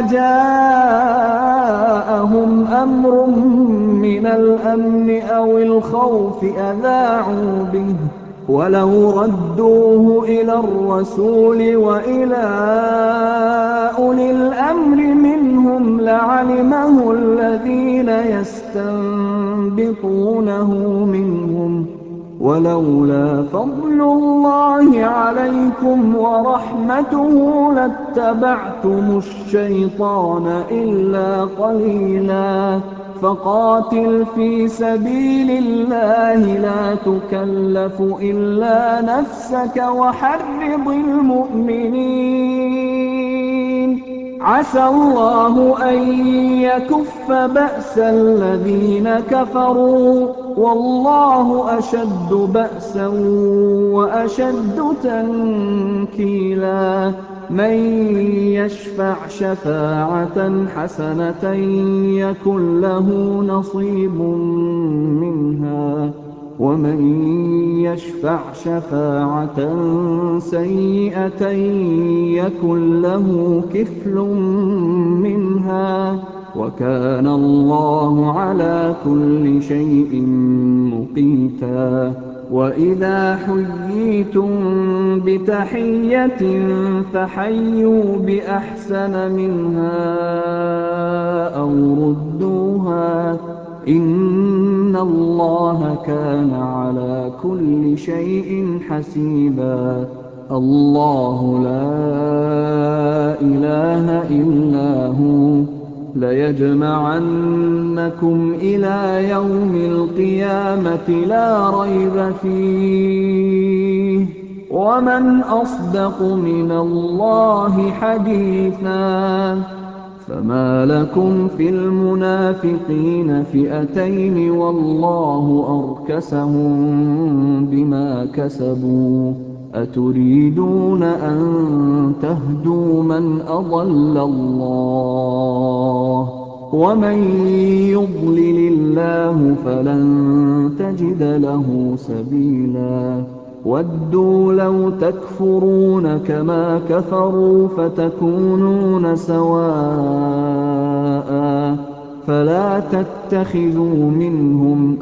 جَاءَهُمْ أَمْرٌ مِّنَ الْأَمْنِ أَوِ الْخَوْفِ أَذَاعُوا بِهِ ۖ وَلَوْ رَدُّوهُ إِلَى الرَّسُولِ وَإِلَىٰ أُولِي الْأَمْرِ مِنْهُمْ لَعَلِمَهُ الَّذِينَ يَسْتَنبِطُونَهُ مِنْهُمْ ۗ وَلَوْلَا فَضْلُ اللَّهِ عَلَيْكُمْ وَرَحْمَتُهُ لَاتَّبَعْتُمُ الشَّيْطَانَ إِلَّا قَلِيلًا فَقَاتِلْ فِي سَبِيلِ اللَّهِ لَا تُكَلَّفُ إِلَّا نَفْسَكَ وَحَرِّضِ الْمُؤْمِنِينَ عَسَى اللَّهُ أَن يَكُفَّ بَأْسَ الَّذِينَ كَفَرُوا ۚ وَاللَّهُ أَشَدُّ بَأْسًا وَأَشَدُّ تَنكِيلًا مَّن يَشْفَعْ شَفَاعَةً حَسَنَةً يَكُن لَّهُ نَصِيبٌ مِّنْهَا ۖ وَمَن يَشْفَعْ شَفَاعَةً سَيِّئَةً يَكُن لَّهُ كِفْلٌ مِّنْهَا ۗ وَكَانَ اللَّهُ عَلَىٰ كُلِّ شَيْءٍ مُّقِيتًا وَإِذَا حُيِّيتُم بِتَحِيَّةٍ فَحَيُّوا بِأَحْسَنَ مِنْهَا أَوْ رُدُّوهَا ۗ إِنَّ اللَّهَ كَانَ عَلَىٰ كُلِّ شَيْءٍ حَسِيبًا اللَّهُ لَا إِلَٰهَ إِلَّا هُوَ لَيَجْمَعَنَّكُمْ إِلَىٰ يَوْمِ الْقِيَامَةِ لَا رَيْبَ فِيهِ ۗ وَمَنْ أَصْدَقُ مِنَ اللَّهِ حَدِيثًا فَمَا لَكُمْ فِي الْمُنَافِقِينَ فِئَتَيْنِ وَاللَّهُ أَرْكَسَهُم بِمَا كَسَبُوا ۚ أَتُرِيدُونَ أَن تَهْدُوا مَنْ أَضَلَّ اللَّهُ ۖ وَمَن يُضْلِلِ اللَّهُ فَلَن تَجِدَ لَهُ سَبِيلًا وَدُّوا لَوْ تَكْفُرُونَ كَمَا كَفَرُوا فَتَكُونُونَ سَوَاءً فلا تتخذوا منهم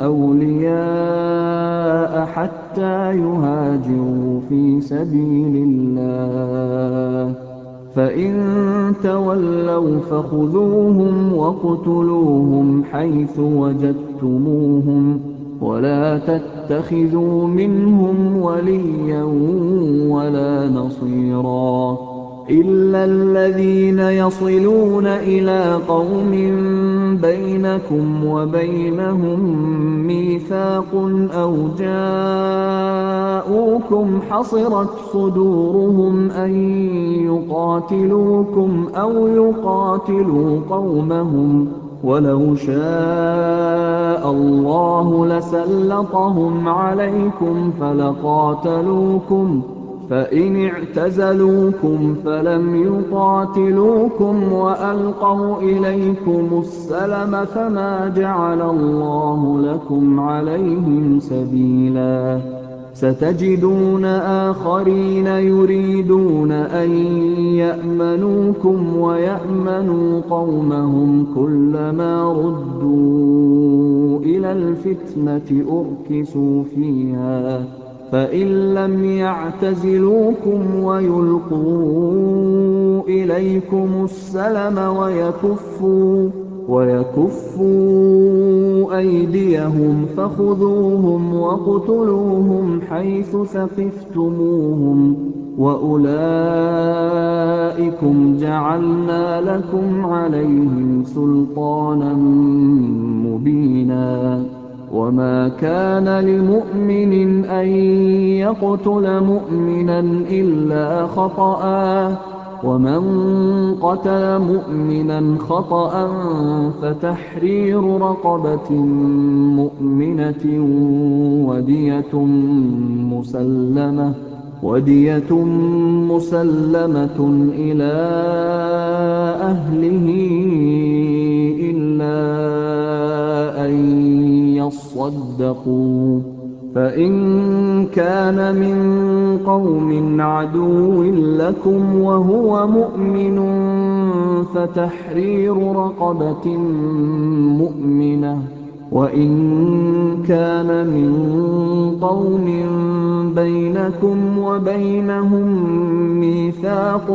أولياء حتى يهاجروا في سبيل الله، فإن تولوا فخذوهم وَاقْتُلُوهُمْ حيث وجدتموهم، ولا تتخذوا منهم وليا ولا نصيرا إلا الذين يصلون إلى قوم بينكم وبينهم ميثاق أو جاءوكم حصرت صدورهم أن يقاتلوكم أو يقاتلوا قومهم، ولو شاء الله لسلطهم عليكم فلقاتلوكم، فإن اعتزلوكم فلم يقاتلوكم وألقوا إليكم السلم فما جعل الله لكم عليهم سبيلا. ستجدون آخرين يريدون أن يأمنوكم ويأمنوا قومهم، كلما ردوا إلى الفتنة أركسوا فيها، فإن لم يعتزلوكم ويلقوا إليكم السلم ويكفوا أيديهم فخذوهم واقتلوهم حيث ثقفتموهم، وأولئكم جعلنا لكم عليهم سلطانا مبينا. وما كان لمؤمن أن يقتل مؤمنا إلا خطأ، ومن قتل مؤمنا خطأ فتحرير رقبة مؤمنة ودية مسلمة إلى أهله إلا أن يصدقوا، فإن كان من قوم عدو لكم وهو مؤمن فتحرير رقبة مؤمنة، وإن كان من قوم بينكم وبينهم ميثاق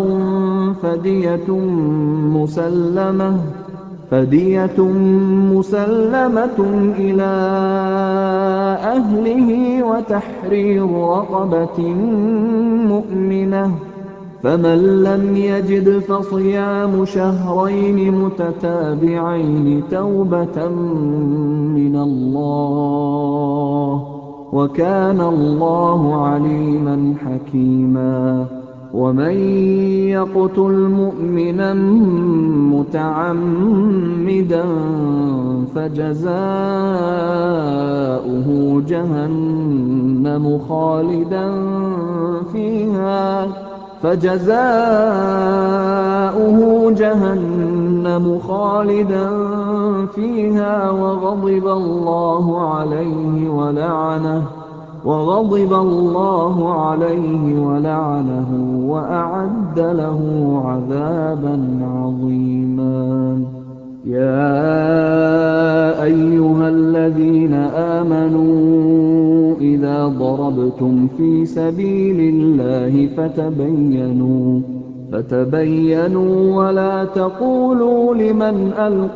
فدية مسلمة إلى أهله وتحرير رقبة مؤمنة، فمن لم يجد فصيام شهرين متتابعين توبة من الله، وكان الله عليما حكيما. ومن يقتل مؤمنا متعمدا فجزاؤه جهنم خالدا فيها وغضب الله عليه ولعنه وأعد له عذابا عظيما. يا أيها الذين آمنوا إذا ضربتم في سبيل الله فتبينوا ولا تقولوا لمن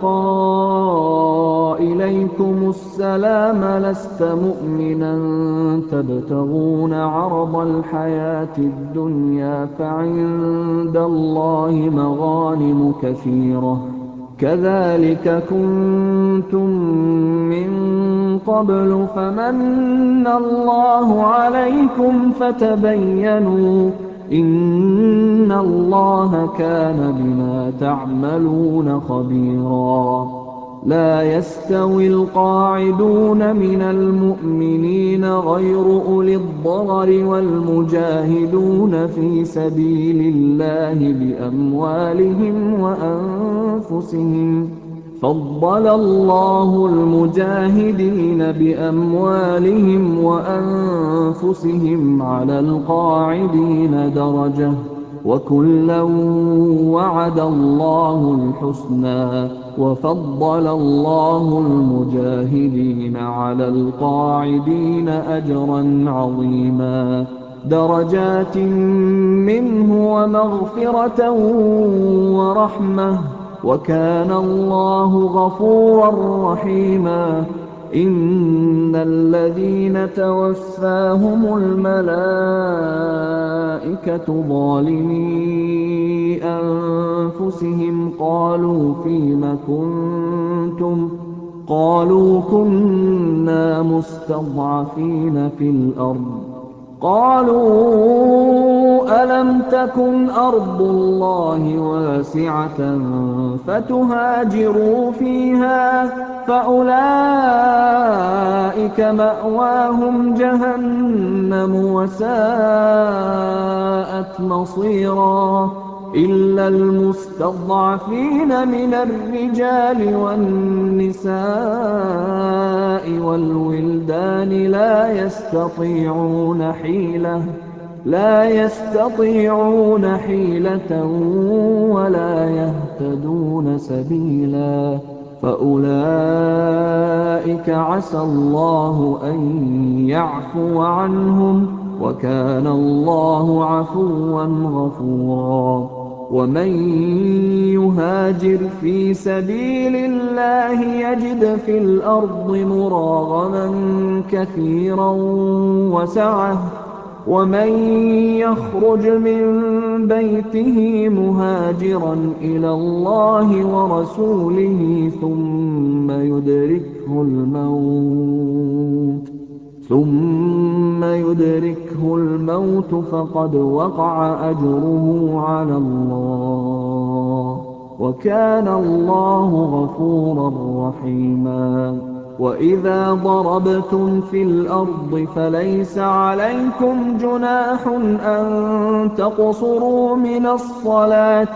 ألقى إليكم السلام لست مؤمنا تبتغون عرض الحياة الدنيا فعند الله مغانم كثيرة، كذلك كنتم من قبل فمن الله عليكم فتبينوا، إن الله كان بما تعملون خبيرا. لا يستوي القاعدون من المؤمنين غير أولي الضرر والمجاهدون في سبيل الله بأموالهم وأنفسهم، فضل الله المجاهدين بأموالهم وأنفسهم على القاعدين درجة، وَكُلًّا وَعَدَ اللَّهُ الْحُسْنَىٰ ۚ وَفَضَّلَ اللَّهُ الْمُجَاهِدِينَ عَلَى الْقَاعِدِينَ أَجْرًا عَظِيمًا دَرَجَاتٍ مِّنْهُ وَمَغْفِرَةً وَرَحْمَةً ۚ وَكَانَ اللَّهُ غَفُورًا رَّحِيمًا إِنَّ الَّذِينَ تَوَفَّاهُمُ الْمَلَائِكَةُ ظَالِمِي أَنفُسِهِمْ قَالُوا فِيمَ كُنتُمْ ۖ قَالُوا كُنَّا مُسْتَضْعَفِينَ فِي الْأَرْضِ ۚ قَالُوا أَلَمْ تَكُنْ أَرْضُ اللَّهِ وَاسِعَةً فَتُهَاجِرُوا فِيهَا ۚ فَأُولَٰئِكَ مَأْوَاهُمْ جَهَنَّمُ ۖ وَسَاءَتْ مَصِيرًا إِلَّا الْمُسْتَضْعَفِينَ مِنَ الرِّجَالِ وَالنِّسَاءِ وَالْوِلْدَانِ لَا يَسْتَطِيعُونَ حِيلَةً وَلَا يَهْتَدُونَ سَبِيلًا فَأُولَٰئِكَ عَسَى اللَّهُ أَن يَعْفُوَ عَنْهُمْ ۚ وَكَانَ اللَّهُ عَفُوًّا غَفُورًا وَمَن يُهَاجِرْ فِي سَبِيلِ اللَّهِ يَجِدْ فِي الْأَرْضِ مُرَاغَمًا كَثِيرًا وَسَعَةً ۚ وَمَن يَخْرُجْ مِن بَيْتِهِ مُهَاجِرًا إِلَى اللَّهِ وَرَسُولِهِ ثُمَّ يُدْرِكْهُ الْمَوْتُ فَقَدْ وَقَعَ أَجْرُهُ عَلَى اللَّهِ ۗ وَكَانَ اللَّهُ غَفُورًا رَّحِيمًا وَإِذَا ضَرَبْتُمْ فِي الْأَرْضِ فَلَيْسَ عَلَيْكُمْ جُنَاحٌ أَن تَقْصُرُوا مِنَ الصَّلَاةِ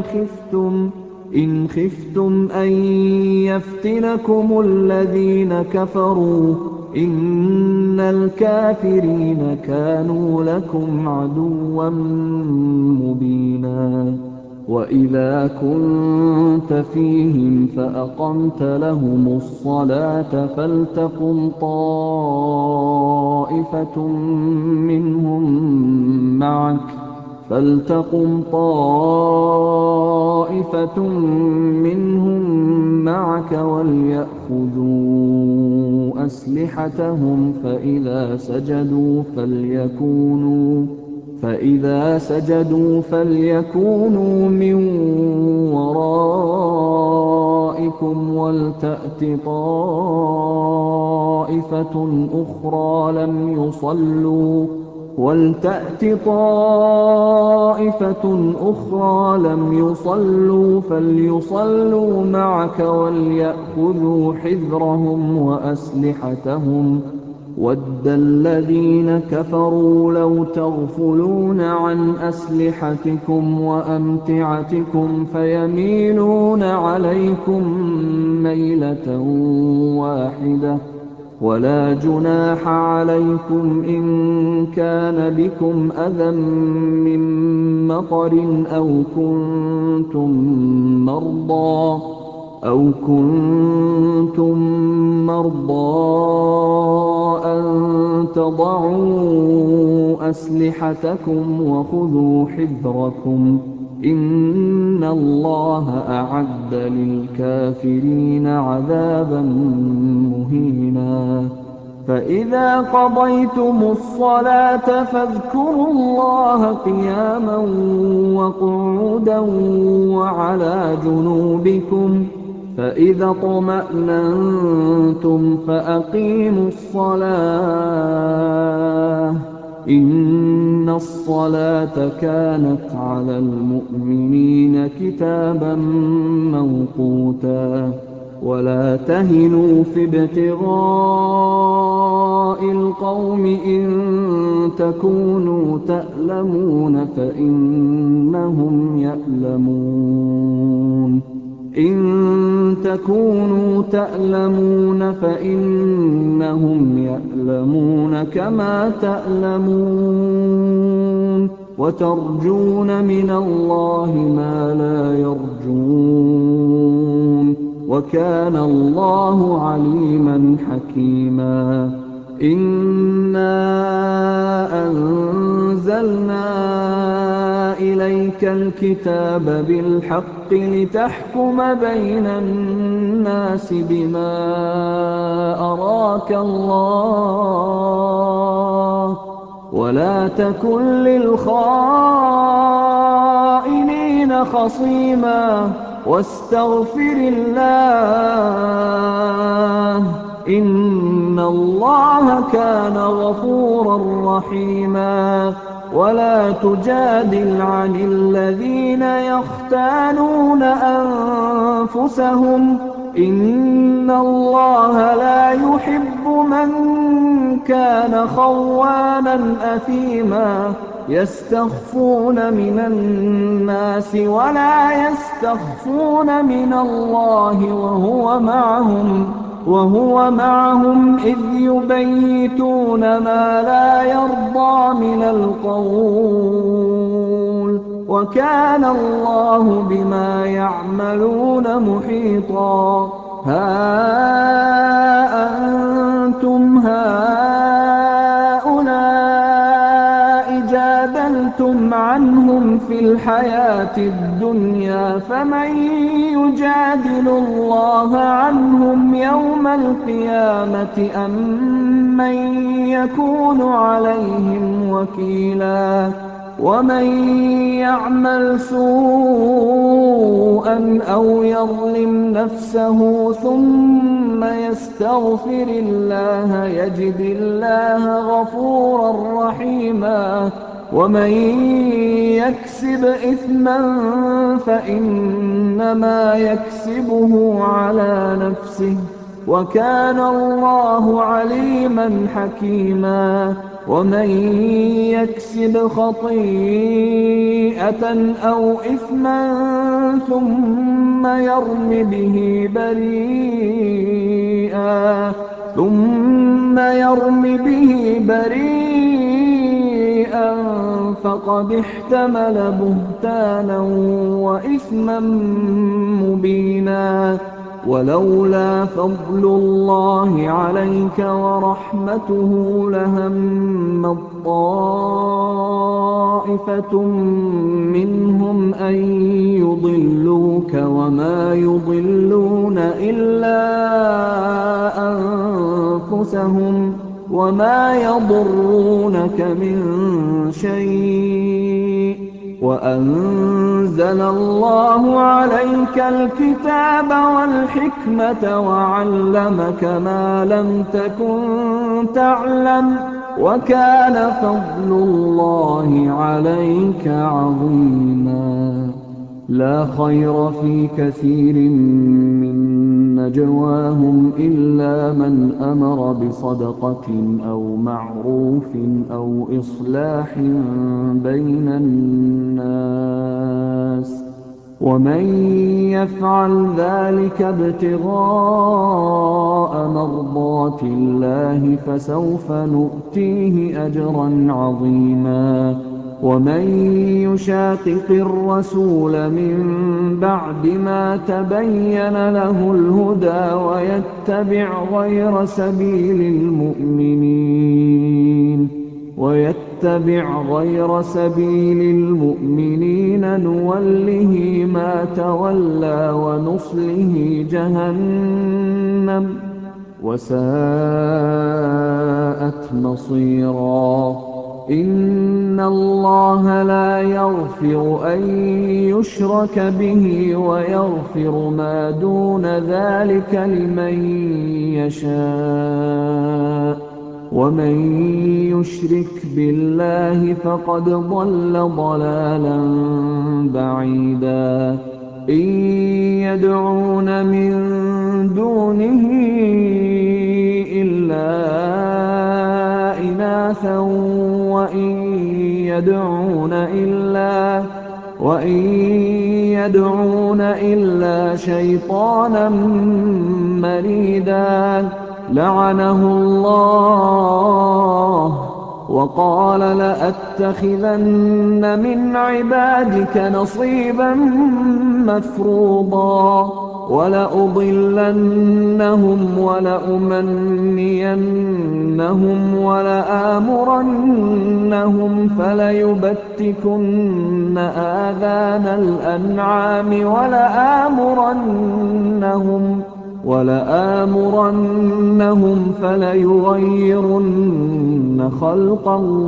إِنْ خِفْتُمْ أَن يَفْتِنَكُمُ الَّذِينَ كَفَرُوا ۚ إِنَّ الْكَافِرِينَ كَانُوا لَكُمْ عَدُوًّا مُّبِينًا وَإِذَا كُنتَ فِيهِمْ فَأَقَمْتَ لَهُمُ الصَّلَاةَ فَلْتَقُمْ طَائِفَةٌ مِّنْهُم مَّعَكَ وَلْيَأْخُذُوا أَسْلِحَتَهُمْ فَإِذَا سَجَدُوا فَلْيَكُونُوا مِن وَرَائِكُمْ وَلْتَأْتِ طَائِفَةٌ أُخْرَىٰ لَمْ يُصَلُّوا فَلْيُصَلُّوا مَعَكَ وَلْيَأْخُذُوا حِذْرَهُمْ وَأَسْلِحَتَهُمْ ۗ وَدَّ الَّذِينَ كَفَرُوا لَوْ تَغْفُلُونَ عَنْ أَسْلِحَتِكُمْ وَأَمْتِعَتِكُمْ فَيَمِيلُونَ عَلَيْكُم مَّيْلَةً وَاحِدَةً ۚ وَلَا جُنَاحَ عَلَيْكُمْ إِن كَانَ بِكُمْ أَذًى مِّن مَّطَرٍ أَوْ كُنتُم مَّرْضَىٰ أَن تَضَعُوا أَسْلِحَتَكُمْ وَخُذُوا حِذْرَكُمْ ۗ إِنَّ اللَّهَ أَعَدَّ لِلْكَافِرِينَ عَذَابًا مُّهِينًا فَإِذَا قَضَيْتُمُ الصَّلَاةَ فَاذْكُرُوا اللَّهَ قِيَامًا وَقُعُودًا وَعَلَىٰ جُنُوبِكُمْ ۚ فَإِذَا اطْمَأْنَنتُمْ فَأَقِيمُوا الصَّلَاةَ ۚ إِنَّ الصَّلَاةَ كَانَتْ عَلَى الْمُؤْمِنِينَ كِتَابًا مَّوْقُوتًا وَلَا تَهِنُوا فِي ابْتِغَاءِ الْقَوْمِ إِن تَكُونُوا تَأْلَمُونَ فَإِنَّهُمْ يَأْلَمُونَ كَمَا تَأْلَمُونَ وترجون من الله ما لا يرجون وكان الله عليما حكيما إنا أنزلنا إليك الكتاب بالحق لتحكم بين الناس بما أراك الله ولا تكن للخائنين خصيما واستغفر الله إن الله كان غفورا رحيما ولا تجادل عن الذين يختانون أنفسهم إن الله لا يحب من كان خوانا أثيما يستخفون من الناس ولا يستخفون من الله وهو معهم إذ يبيتون ما لا يرضى من القول وكان الله بما يعملون محيطا ها أنتم هؤلاء جادلتم عنهم في الحياة الدنيا فمن يجادل الله عنهم يوم القيامة أم من يكون عليهم وكيلا ومن يعمل سوءا أو يظلم نفسه ثم يستغفر الله يجد الله غفورا رحيما ومن يكسب إثما فإنما يكسبه على نفسه وكان الله عليما حكيما ومن يكسب خطيئة أو إثما ثم يرم به بريئا فقد احتمل بهتانا وإثما مبينا ولولا فضل الله عليك ورحمته لهمت طائفة منهم أن يضلوك وما يضلون إلا أنفسهم وما يضرونك من شيء وأنزل الله عليك الكتاب والحكمة وعلمك ما لم تكن تعلم وكان فضل الله عليك عظيما لا خير في كثير من نجواهم إلا من أمر بصدقة أو معروف أو إصلاح بين الناس ومن يفعل ذلك ابتغاء مرضات الله فسوف نؤتيه أجرا عظيما ومن يشاقق الرسول من بعد ما تبين له الهدى ويتبع غير سبيل المؤمنين نوله ما تولى ونصله جهنم وساءت مصيرا إن الله لا يغفر أن يشرك به ويغفر ما دون ذلك لمن يشاء ومن يشرك بالله فقد ضل ضلالا بعيدا إن يدعون من دونه إلا إناثا وإن يدعون إلا شيطانا مريدا لعنه الله وقال لأتخذن من عبادك نصيبا مفروضا ولأضلنهم ولأمنينهم ولآمرنهم فليبتكن آذان الأنعام ولآمرنهم فليغيرن خلق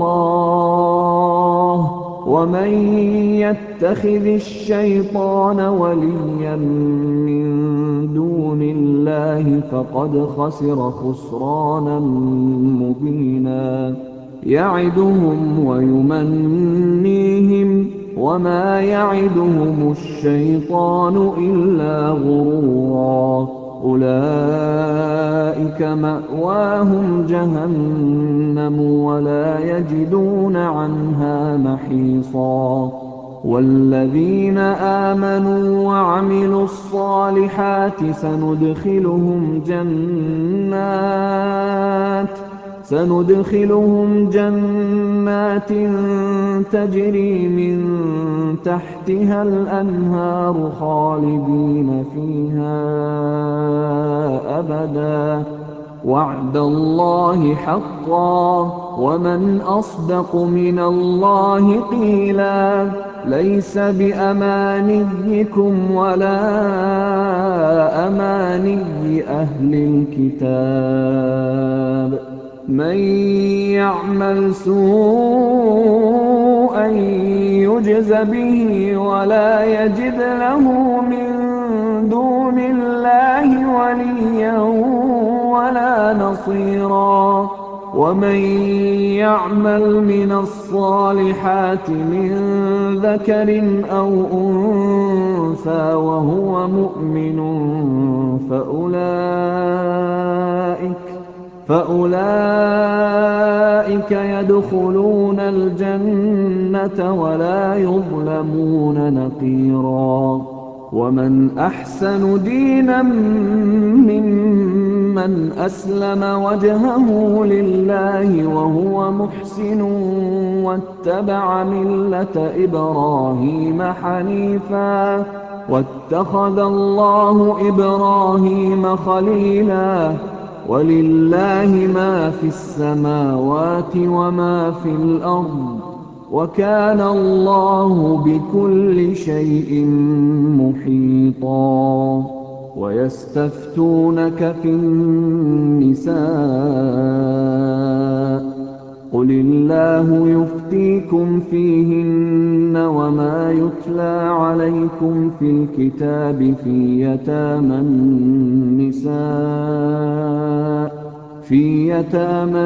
الله ومن يتخذ الشيطان وليا من دون الله فقد خسر خسرانا مبينا يعدهم ويمنيهم وما يعدهم الشيطان إلا غرورا أولئك مأواهم جهنم ولا يجدون عنها محيصا والذين آمنوا وعملوا الصالحات سندخلهم جنات تجري من تحتها الأنهار خالدين فيها أبدا وعد الله حقا ومن أصدق من الله قيلا ليس بأمانيكم ولا أماني أهل الكتاب من يعمل سوءا يجز به ولا يجد له من دون الله وليا ولا نصيرا ومن يعمل من الصالحات من ذكر أو أنثى وهو مؤمن فأولئك يدخلون الجنة ولا يظلمون نقيرا ومن أحسن دينا ممن أسلم وجهه لله وهو محسن واتبع ملة إبراهيم حنيفا واتخذ الله إبراهيم خليلا ولله ما في السماوات وما في الأرض وكان الله بكل شيء محيطا ويستفتونك في النساء قل الله يفتيكم فيهن وما يتلى عليكم في الكتاب في يتامى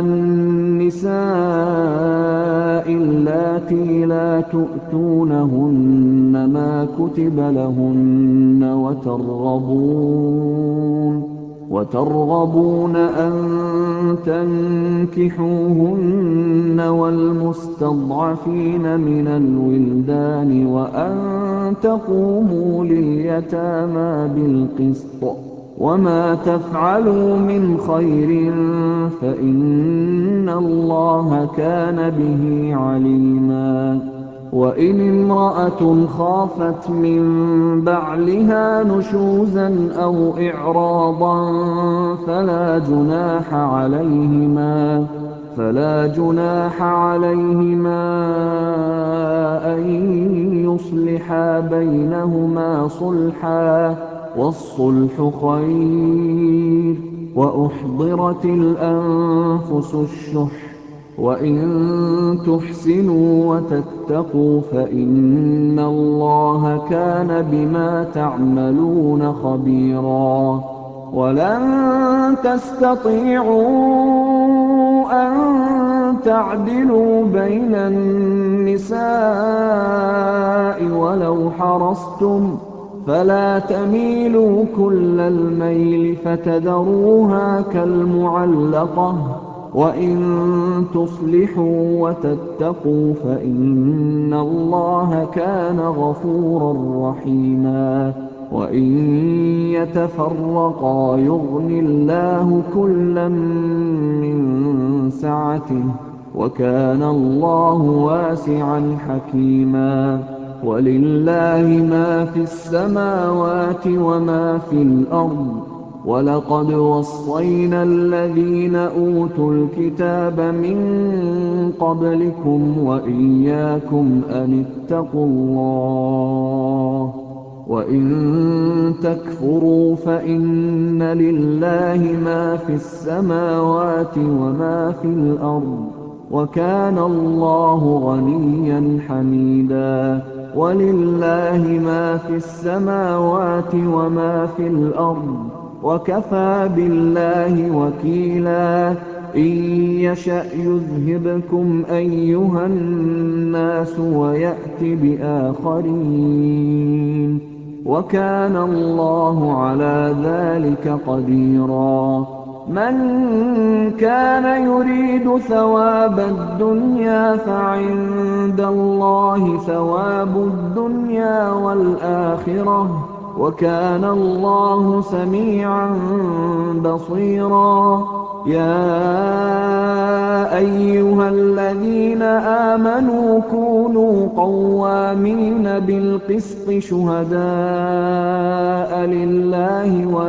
النساء اللاتي لا تؤتونهن ما كتب لهن وترغبون أن تنكحوهن والمستضعفين من الولدان وأن تقوموا لليتامى بالقسط وما تفعلوا من خير فإن الله كان به عليما وإن امرأة خافت من بعلها نشوزا أو إعراضا فلا جناح عليهما أن يصلحا بينهما صلحا والصلح خير وأحضرت الأنفس الشح وإن تحسنوا وتتقوا فإن الله كان بما تعملون خبيرا ولن تستطيعوا أن تعدلوا بين النساء ولو حرصتم فلا تميلوا كل الميل فتذروها كالمعلقة وإن تصلحوا وتتقوا فإن الله كان غفورا رحيما وإن يتفرقا يغن الله كلا من سعته وَكَانَ اللَّهُ وَاسِعًا حَكِيمًا وَلِلَّهِ مَا فِي السَّمَاوَاتِ وَمَا فِي الْأَرْضِ وَلَقَدْ وَصَّيْنَا الَّذِينَ أُوتُوا الْكِتَابَ مِن قَبْلِكُمْ وَإِيَّاكُمْ أَنِ اتَّقُوا اللَّهَ وَإِن تَكْفُرُوا فَإِنَّ لِلَّهِ مَا فِي السَّمَاوَاتِ وَمَا فِي الْأَرْضِ وَكَانَ اللَّهُ غَنِيًّا حَمِيدًا وَلِلَّهِ مَا فِي السَّمَاوَاتِ وَمَا فِي الْأَرْضِ وَكَفَىٰ بِاللَّهِ وَكِيلًا إِن يَشَأْ يُذْهِبْكُمْ أَيُّهَا النَّاسُ وَيَأْتِ بِآخَرِينَ وَكَانَ اللَّهُ عَلَىٰ ذَٰلِكَ قَدِيرًا مَنْ كَانَ يُرِيدُ ثَوَابَ الدُّنْيَا فَعِندَ اللَّهِ ثَوَابُ الدُّنْيَا وَالْآخِرَةِ وَكَانَ اللَّهُ سَمِيعًا بَصِيرًا يَا أَيُّهَا الَّذِينَ آمَنُوا كُونُوا قَوَّامِينَ بِالْقِسْطِ شُهَدَاءَ لِلَّهِ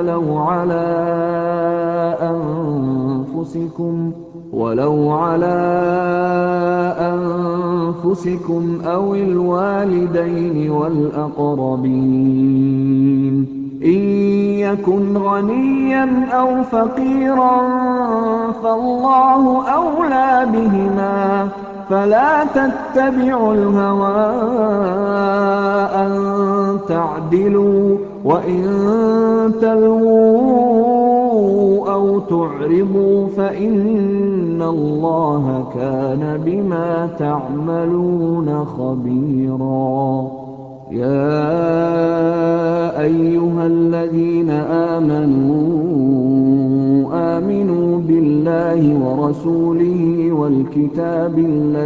وَلَوْ عَلَىٰ أَنفُسِكُمْ أَوِ الْوَالِدَيْنِ وَالْأَقْرَبِينَ إِن يَكُنْ غَنِيًّا أَوْ فَقِيرًا فَاللَّهُ أَوْلَىٰ بِهِمَا فَلَا تَتَّبِعُوا الْهَوَىٰ أَن تَعْدِلُوا وَإِن تَلْوُوا أَوْ تُعْرِضُوا فَإِنَّ اللَّهَ كَانَ بِمَا تَعْمَلُونَ خَبِيرًا يَا أَيُّهَا الَّذِينَ آمِنُوا بِاللَّهِ وَرَسُولِهِ وَالْكِتَابِ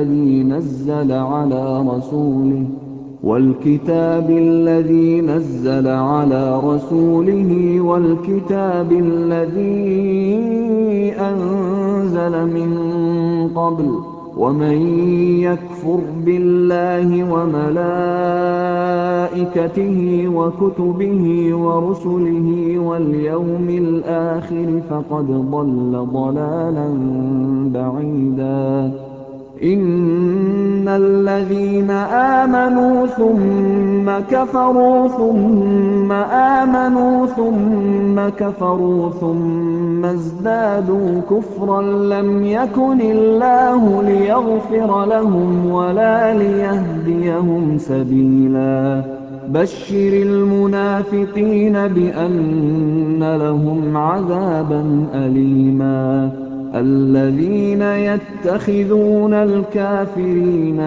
الَّذِي نَزَّلَ عَلَىٰ رَسُولِهِ وَالْكِتَابِ الَّذِي أَنزَلَ مِن قَبْلُ ۚ وَمَن يَكْفُرْ بِاللَّهِ وَمَلَائِكَتِهِ وَكُتُبِهِ وَرُسُلِهِ وَالْيَوْمِ الْآخِرِ فَقَدْ ضَلَّ ضَلَالًا بَعِيدًا إِنَّ الَّذِينَ آمَنُوا ثُمَّ كَفَرُوا ثُمَّ آمَنُوا ثُمَّ كَفَرُوا ثُمَّ ازْدَادُوا كُفْرًا لَّمْ يَكُنِ اللَّهُ لِيَغْفِرَ لَهُمْ وَلَا لِيَهْدِيَهُمْ سَبِيلًا بَشِّرِ الْمُنَافِقِينَ بِأَنَّ لَهُمْ عَذَابًا أَلِيمًا الَّذِينَ يَتَّخِذُونَ الْكَافِرِينَ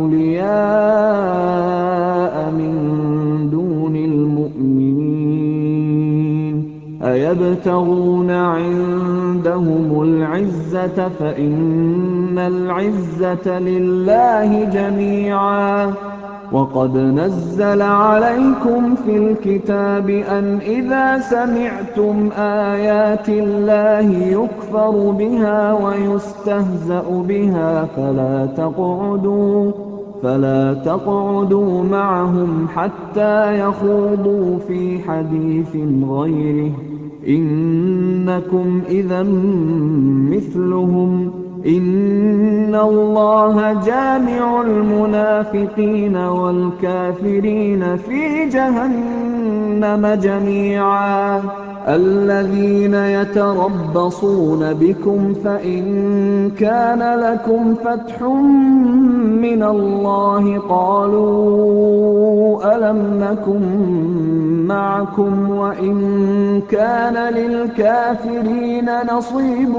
أَوْلِيَاءَ مِن دُونِ الْمُؤْمِنِينَ أَيَبْتَغُونَ عِندَهُمُ الْعِزَّةَ فَإِنَّ الْعِزَّةَ لِلَّهِ جَمِيعًا وَقَدْ نَزَّلَ عَلَيْكُمْ فِي الْكِتَابِ أَنْ إِذَا سَمِعْتُمْ آيَاتِ اللَّهِ يُكْفَرُ بِهَا وَيُسْتَهْزَأُ بِهَا فَلَا تَقْعُدُوا مَعَهُمْ حَتَّىٰ يَخُوضُوا فِي حَدِيثٍ غَيْرِهِ ۚ إِنَّكُمْ إِذًا مِّثْلُهُمْ ۗ إِنَّ اللَّهَ جَامِعُ الْمُنَافِقِينَ وَالْكَافِرِينَ فِي جَهَنَّمَ جَمِيعًا الَّذِينَ يَتَرَبَّصُونَ بِكُمْ فَإِن كَانَ لَكُمْ فَتْحٌ مِّنَ اللَّهِ قَالُوا أَلَمْ نَكُن مَّعَكُمْ وَإِن كَانَ لِلْكَافِرِينَ نَصِيبٌ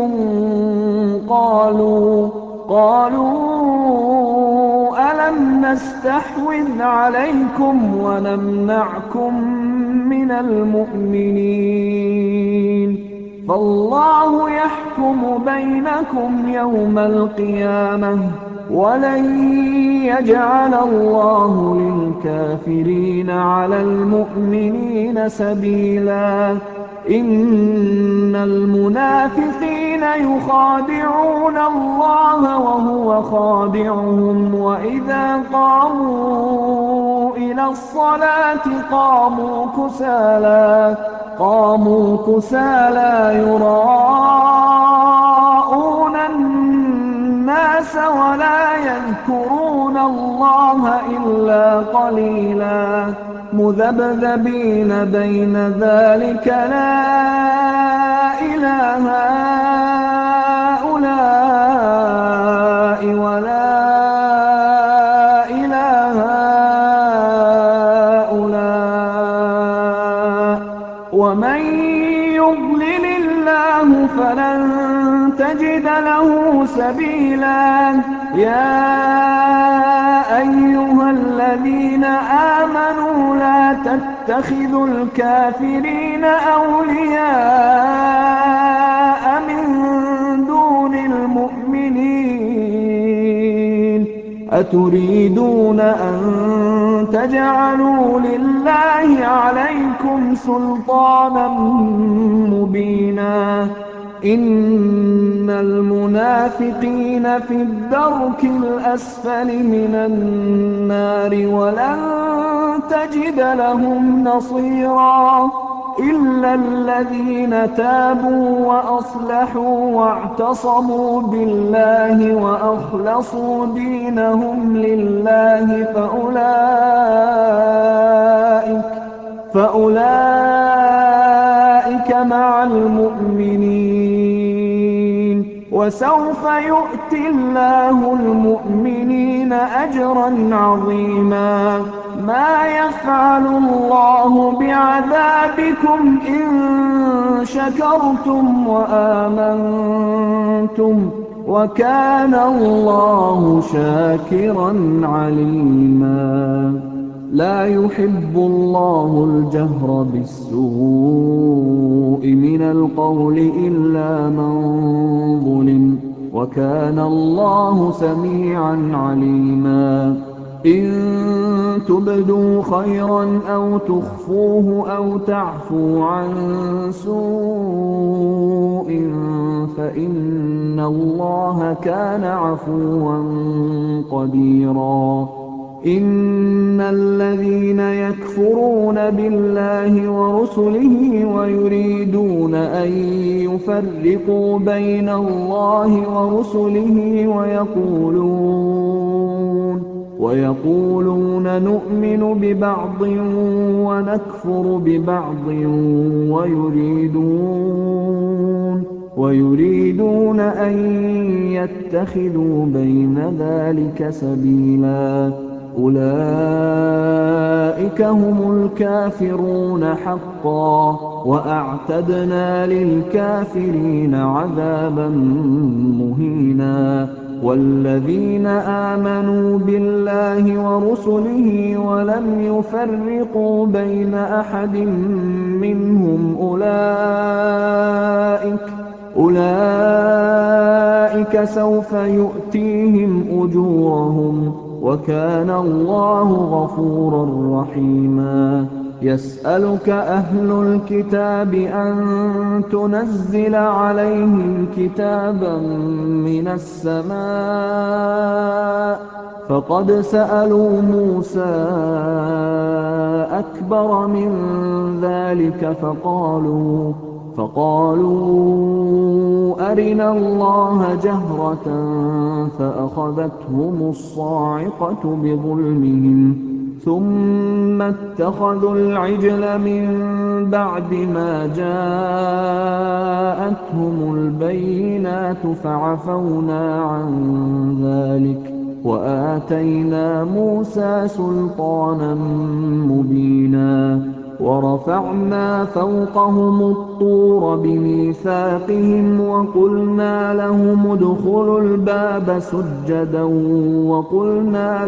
قَالُوا أَلَمْ نَسْتَحْوِذْ عَلَيْكُمْ وَنَمْنَعْكُم مِّنَ الْمُؤْمِنِينَ فَاللَّهُ يَحْكُمُ بَيْنَكُمْ يَوْمَ الْقِيَامَةِ ۗ وَلَن يَجْعَلَ اللَّهُ لِلْكَافِرِينَ عَلَى الْمُؤْمِنِينَ سَبِيلًا إِنَّ الْمُنَافِقِينَ يُخَادِعُونَ اللَّهَ وَهُوَ خَادِعُهُمْ وَإِذَا قَامُوا إِلَى الصَّلَاةِ قَامُوا كُسَالَىٰ يُرَاءُونَ النَّاسَ وَلَا يَذْكُرُونَ اللَّهَ إِلَّا قَلِيلًا مُّذَبْذَبِينَ بَيْنَ ذَٰلِكَ لَا إِلَىٰ هَٰؤُلَاءِ وَلَا إِلَىٰ هَٰؤُلَاءِ ۚ وَمَن يُضْلِلِ اللَّهُ فَلَن تَجِدَ لَهُ سَبِيلًا يَا أَيُّهَا الَّذِينَ آمَنُوا لَا تَتَّخِذُوا الْكَافِرِينَ أَوْلِيَاءَ مِن دُونِ الْمُؤْمِنِينَ أَتُرِيدُونَ أَن تَجْعَلُوا لِلَّهِ عَلَيْكُمْ سُلْطَانًا مُّبِينًا إِنَّ الْمُنَافِقِينَ فِي الدَّرْكِ الْأَسْفَلِ مِنَ النَّارِ وَلَن تَجِدَ لَهُمْ نَصِيرًا إِلَّا الَّذِينَ تَابُوا وَأَصْلَحُوا وَاعْتَصَمُوا بِاللَّهِ وَأَخْلَصُوا دِينَهُمْ لِلَّهِ فَأُولَٰئِكَ مَعَ الْمُؤْمِنِينَ ۖ وَسَوْفَ يُؤْتِ اللَّهُ الْمُؤْمِنِينَ أَجْرًا عَظِيمًا مَا يَفْعَلُ اللَّهُ بِعَذَابِكُمْ إِن شَكَرْتُمْ وَآمَنتُمْ ۚ وَكَانَ اللَّهُ شَاكِرًا عَلِيمًا لا يحب الله الجهر بالسوء من القول إلا من ظلم وكان الله سميعا عليما إن تبدوا خيرا أو تخفوه أو تعفوا عن سوء فإن الله كان عفوا قديرا إِنَّ الَّذِينَ يَكْفُرُونَ بِاللَّهِ وَرُسُلِهِ وَيُرِيدُونَ أَن يُفَرِّقُوا بَيْنَ اللَّهِ وَرُسُلِهِ وَيَقُولُونَ نُؤْمِنُ بِبَعْضٍ وَنَكْفُرُ بِبَعْضٍ وَيُرِيدُونَ أَن يَتَّخِذُوا بَيْنَ ذَلِكَ سَبِيلًا أُولَٰئِكَ هُمُ الْكَافِرُونَ حَقًّا ۚ وَأَعْتَدْنَا لِلْكَافِرِينَ عَذَابًا مُّهِينًا وَالَّذِينَ آمَنُوا بِاللَّهِ وَرُسُلِهِ وَلَمْ يُفَرِّقُوا بَيْنَ أَحَدٍ مِّنْهُمْ أُولَٰئِكَ سَوْفَ يُؤْتِيهِمْ أُجُورَهُمْ ۗ وَكَانَ اللَّهُ غَفُورًا رَّحِيمًا يَسْأَلُكَ أَهْلُ الْكِتَابِ أَن تُنَزِّلَ عَلَيْهِمْ كِتَابًا مِّنَ السَّمَاءِ ۚ فَقَدْ سَأَلُوا مُوسَىٰ أَكْبَرَ مِن ذَٰلِكَ فَقَالُوا أَرِنَا اللَّهَ جَهْرَةً فَأَخَذَتْهُمُ الصَّاعِقَةُ بِظُلْمِهِمْ ثُمَّ اتَّخَذُوا الْعِجْلَ مِن بَعْدِ مَا جَاءَتْهُمُ الْبَيِّنَاتُ فَعَفَوْنَا عَن ذَٰلِكَ وَآتَيْنَا مُوسَىٰ سُلْطَانًا مُّبِينًا وَرَفَعْنَا فَوْقَهُمُ الطُّورَ بِمِيثَاقِهِمْ وَقُلْنَا لَهُمُ ادْخُلُوا الْبَابَ سُجَّدًا وَقُلْنَا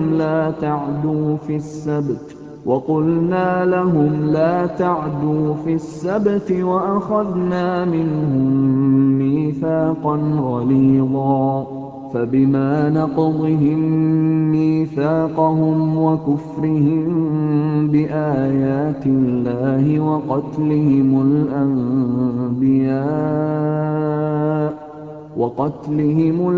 لَهُمْ لَا تَعْدُوا فِي السَّبْتِ وَأَخَذْنَا مِنْهُم مِّيثَاقًا غَلِيظًا فبما نقضهم ميثاقهم وكفرهم بآيات الله وقتلهم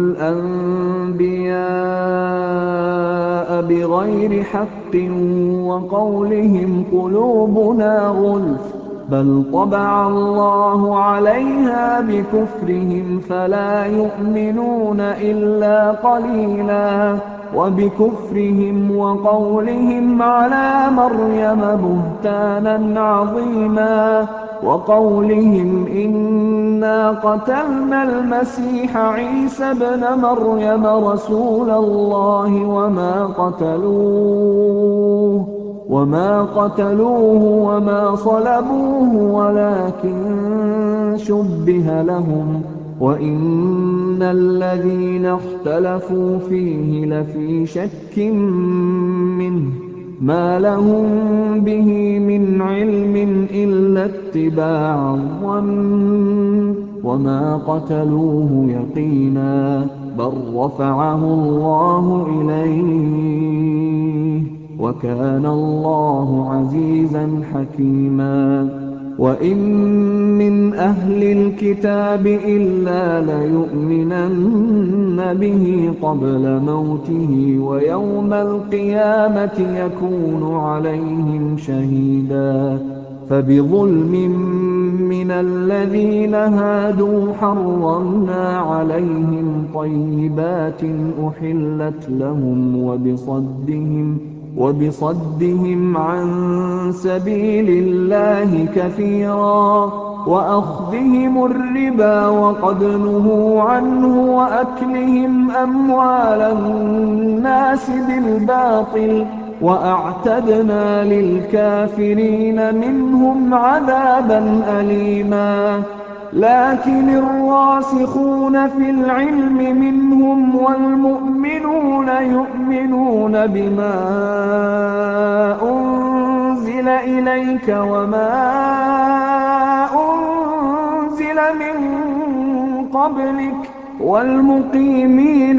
الأنبياء بغير حق وقولهم قلوبنا غلف بل طبع الله عليها بكفرهم فلا يؤمنون إلا قليلا وبكفرهم وقولهم على مريم بهتانا عظيما وقولهم إنا قتلنا المسيح عيسى ابن مريم رسول الله وما قتلوه وما صلبوه ولكن شبه لهم وإن الذين اختلفوا فيه لفي شك منه ما لهم به من علم إلا اتباع الظن وما قتلوه يقينا بل رفعه الله إليه وكان الله عزيزا حكيما وإن من أهل الكتاب إلا ليؤمنن به قبل موته ويوم القيامة يكون عليهم شهيدا فبظلم من الذين هادوا حرمنا عليهم طيبات أحلت لهم وبصدهم عن سبيل الله كثيرا وأخذهم الربا وقد نهوا عنه وأكلهم أموال الناس بالباطل وأعتدنا للكافرين منهم عذابا أليما لكن الراسخون في العلم منهم والمؤمنون يؤمنون بما أنزل إليك وما أنزل من قبلك والمقيمين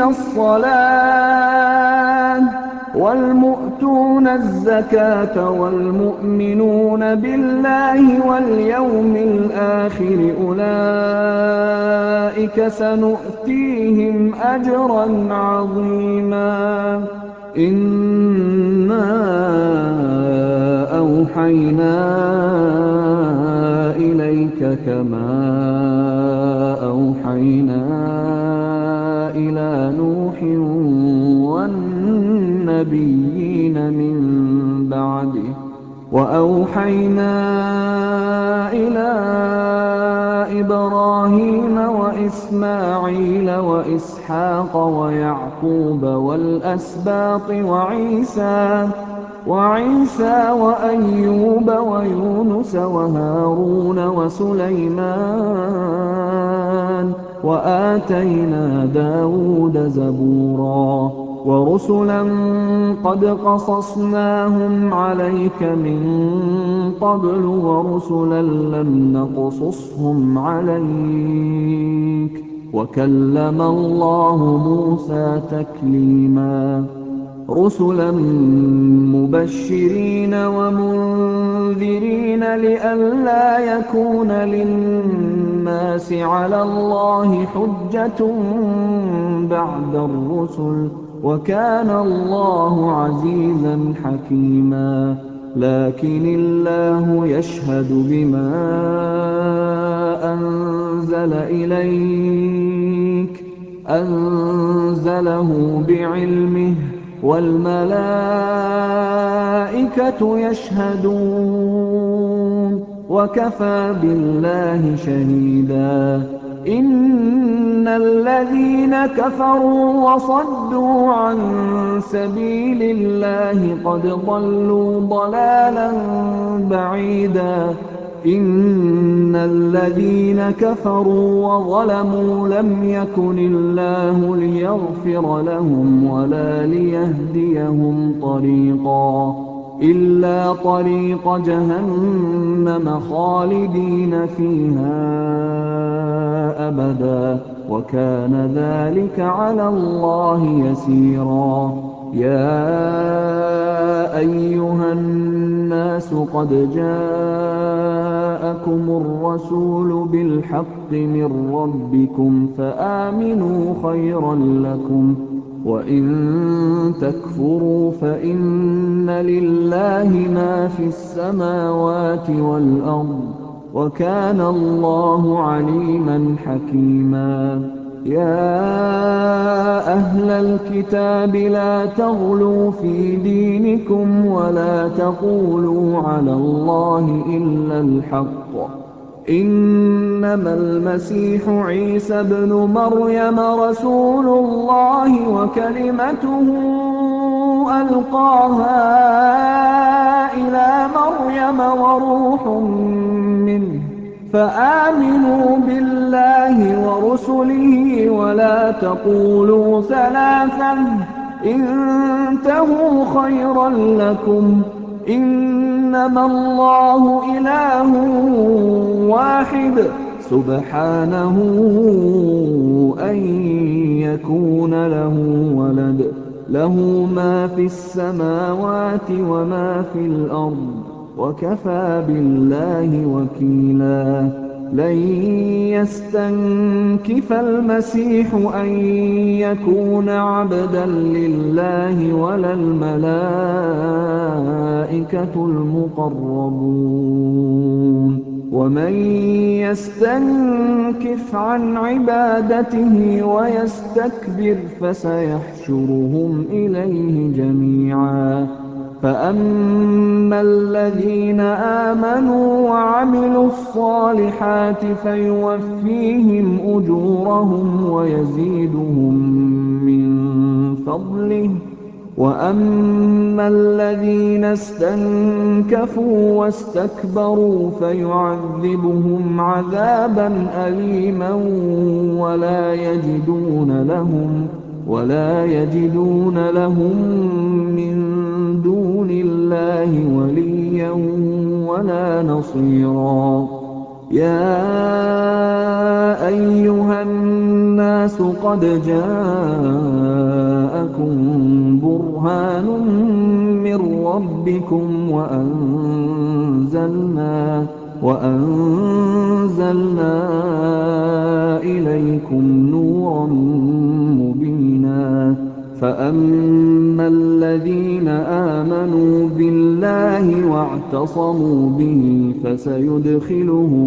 الصلاة والمؤتون الزكاة والمؤمنون بالله واليوم الآخر أولئك سنؤتيهم أجرا عظيما إنا أوحينا إليك كما أوحينا إلى نوح والنبيين من بعده وأوحينا إلى إبراهيم وإسماعيل وإسحاق ويعقوب والأسباط وعيسى وأيوب ويونس وهارون وسليمان وآتينا داود زبورا ورسلا قد قصصناهم عليك من قبل ورسلا لم نقصصهم عليك وكلم الله موسى تكليما رسلا مبشرين ومنذرين لئلا يكون للناس على الله حجة بعد الرسل وكان الله عزيزا حكيما لكن الله يشهد بما أنزل إليك أنزله بعلمه والملائكة يشهدون وكفى بالله شهيدا إن الذين كفروا وصدوا عن سبيل الله قد ضلوا ضلالا بعيدا إن الذين كفروا وظلموا لم يكن الله ليغفر لهم ولا ليهديهم طريقا إِلَّا طَرِيقَ جَهَنَّمَ خَالِدِينَ فِيهَا أَبَدًا ۚ وَكَانَ ذَٰلِكَ عَلَى اللَّهِ يَسِيرًا. يَا أَيُّهَا النَّاسُ قَدْ جَاءَكُمُ الرَّسُولُ بِالْحَقِّ مِن رَّبِّكُمْ فَآمِنُوا خَيْرًا لَّكُمْ ۚ وَإِن تَكْفُرُوا فَإِنَّ لِلَّهِ مَا فِي السَّمَاوَاتِ وَالْأَرْضِ ۚ وَكَانَ اللَّهُ عَلِيمًا حَكِيمًا. يَا أَهْلَ الْكِتَابِ لَا تَغْلُوا فِي دِينِكُمْ وَلَا تَقُولُوا عَلَى اللَّهِ إِلَّا الْحَقَّ ۚ إِنَّمَا الْمَسِيحُ عِيسَى ابْنُ مَرْيَمَ رَسُولُ اللَّهِ وَكَلِمَتُهُ أَلْقَاهَا إِلَىٰ مَرْيَمَ وَرُوحٌ مِّنْهُ ۖ فَآمِنُوا بِاللَّهِ وَرُسُلِهِ وَلَا تَقُولُوا ثَلَاثَةٌ ۚ انتَهُوا خَيْرًا لَّكُمْ ۚ إِنَّمَا اللَّهُ إِلَٰهٌ وَاحِدٌ ۖ سُبْحَانَهُ أَن يَكُونَ لَهُ وَلَدٌ ۘ لَّهُ مَا فِي السَّمَاوَاتِ وَمَا فِي الْأَرْضِ ۚ وَكَفَىٰ بِاللَّهِ وَكِيلًا. لَن يَسْتَنكِفَ الْمَسِيحُ أَن يَكُونَ عَبْدًا لِّلَّهِ وَلَا الْمَلَائِكَةُ الْمُقَرَّبُونَ ۚ وَمَن يَسْتَنكِفْ عَنْ عِبَادَتِهِ وَيَسْتَكْبِرْ فَسَيَحْشُرُهُمْ إِلَيْهِ جَمِيعًا. فَأَمَّا الَّذِينَ آمَنُوا وَعَمِلُوا الصَّالِحَاتِ فَيُوَفِّيهِمْ أُجُورَهُمْ وَيَزِيدُهُم مِّن فَضْلِهِ ۖ وَأَمَّا الَّذِينَ اسْتَنكَفُوا وَاسْتَكْبَرُوا فَيُعَذِّبُهُمْ عَذَابًا أَلِيمًا وَلَا يَجِدُونَ لَهُم مِّن دُونِ اللَّهِ وَلِيًّا وَلَا نَصِيرًا. يَا أَيُّهَا النَّاسُ قَدْ جَاءَكُم بُرْهَانٌ مِّن رَّبِّكُمْ وَأَنزَلْنَا إِلَيْكُمْ نُورًا مُّبِينًا. فَأَمَّا الَّذِينَ آمَنُوا بِاللَّهِ وَاعْتَصَمُوا بِهِ فَسَيُدْخِلُهُمْ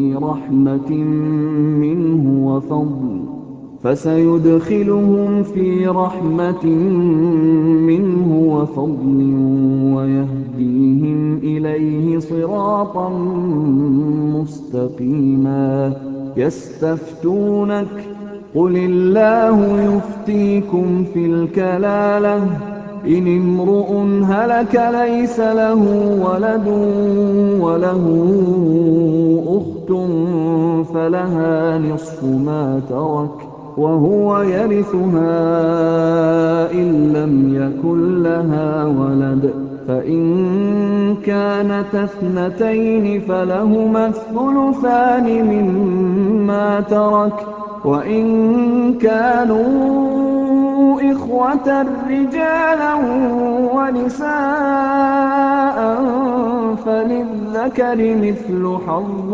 فِي رَحْمَةٍ مِّنْهُ وَفَضْلٍ وَيَهْدِيهِمْ إِلَيْهِ صِرَاطًا مُّسْتَقِيمًا. يَسْتَفْتُونَكَ قُلِ اللَّهُ يُفْتِيكُمْ فِي الْكَلَالَةِ ۚ إِنِ امْرُؤٌ هَلَكَ لَيْسَ لَهُ وَلَدٌ وَلَهُ أُخْتٌ فَلَهَا نِصْفُ مَا تَرَكَ وَهُوَ يَرِثُهَا إِن لَّمْ يَكُن لَّهَا وَلَدٌ ۚ فَإِن كَانَتَا اثْنَتَيْنِ فَلَهُمَا الثُّلُثَانِ مِمَّا تَرَكَ ۚ وَإِن كَانُوا إِخْوَةً رِّجَالًا وَنِسَاءً فَلِلذَّكَرِ مِثْلُ حَظِّ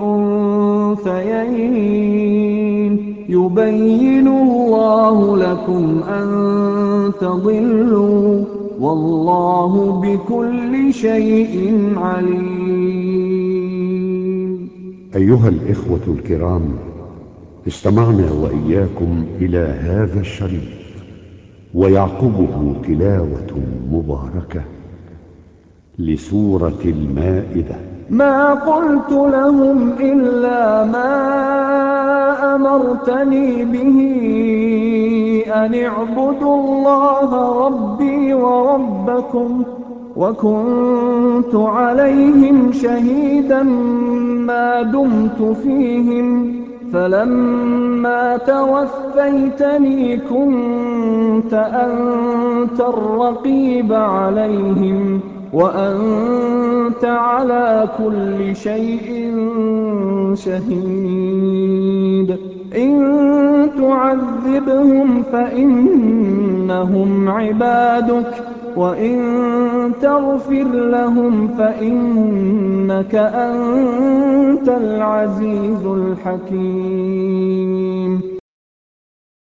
الْأُنثَيَيْنِ ۗ يُبَيِّنُ اللَّهُ لَكُمْ أَن تَضِلُّوا ۗ وَاللَّهُ بِكُلِّ شَيْءٍ عَلِيمٌ. أيها الإخوة الكرام، استمعنا وإياكم إلى هذا الشريط ويعقبه تلاوة مباركة لسورة المائدة. مَا قُلْتُ لَهُمْ إِلَّا مَا أَمَرْتَنِي بِهِ أَنِ اعْبُدُوا اللَّهَ رَبِّي وَرَبَّكُمْ ۚ وَكُنتُ عَلَيْهِمْ شَهِيدًا مَّا دُمْتُ فِيهِمْ ۖ فَلَمَّا تَوَفَّيْتَنِي كُنتَ أَنتَ الرَّقِيبَ عَلَيْهِمْ ۚ وأنت على كل شيء شهيد إن تعذبهم فإنهم عبادك وإن تغفر لهم فإنك أنت العزيز الحكيم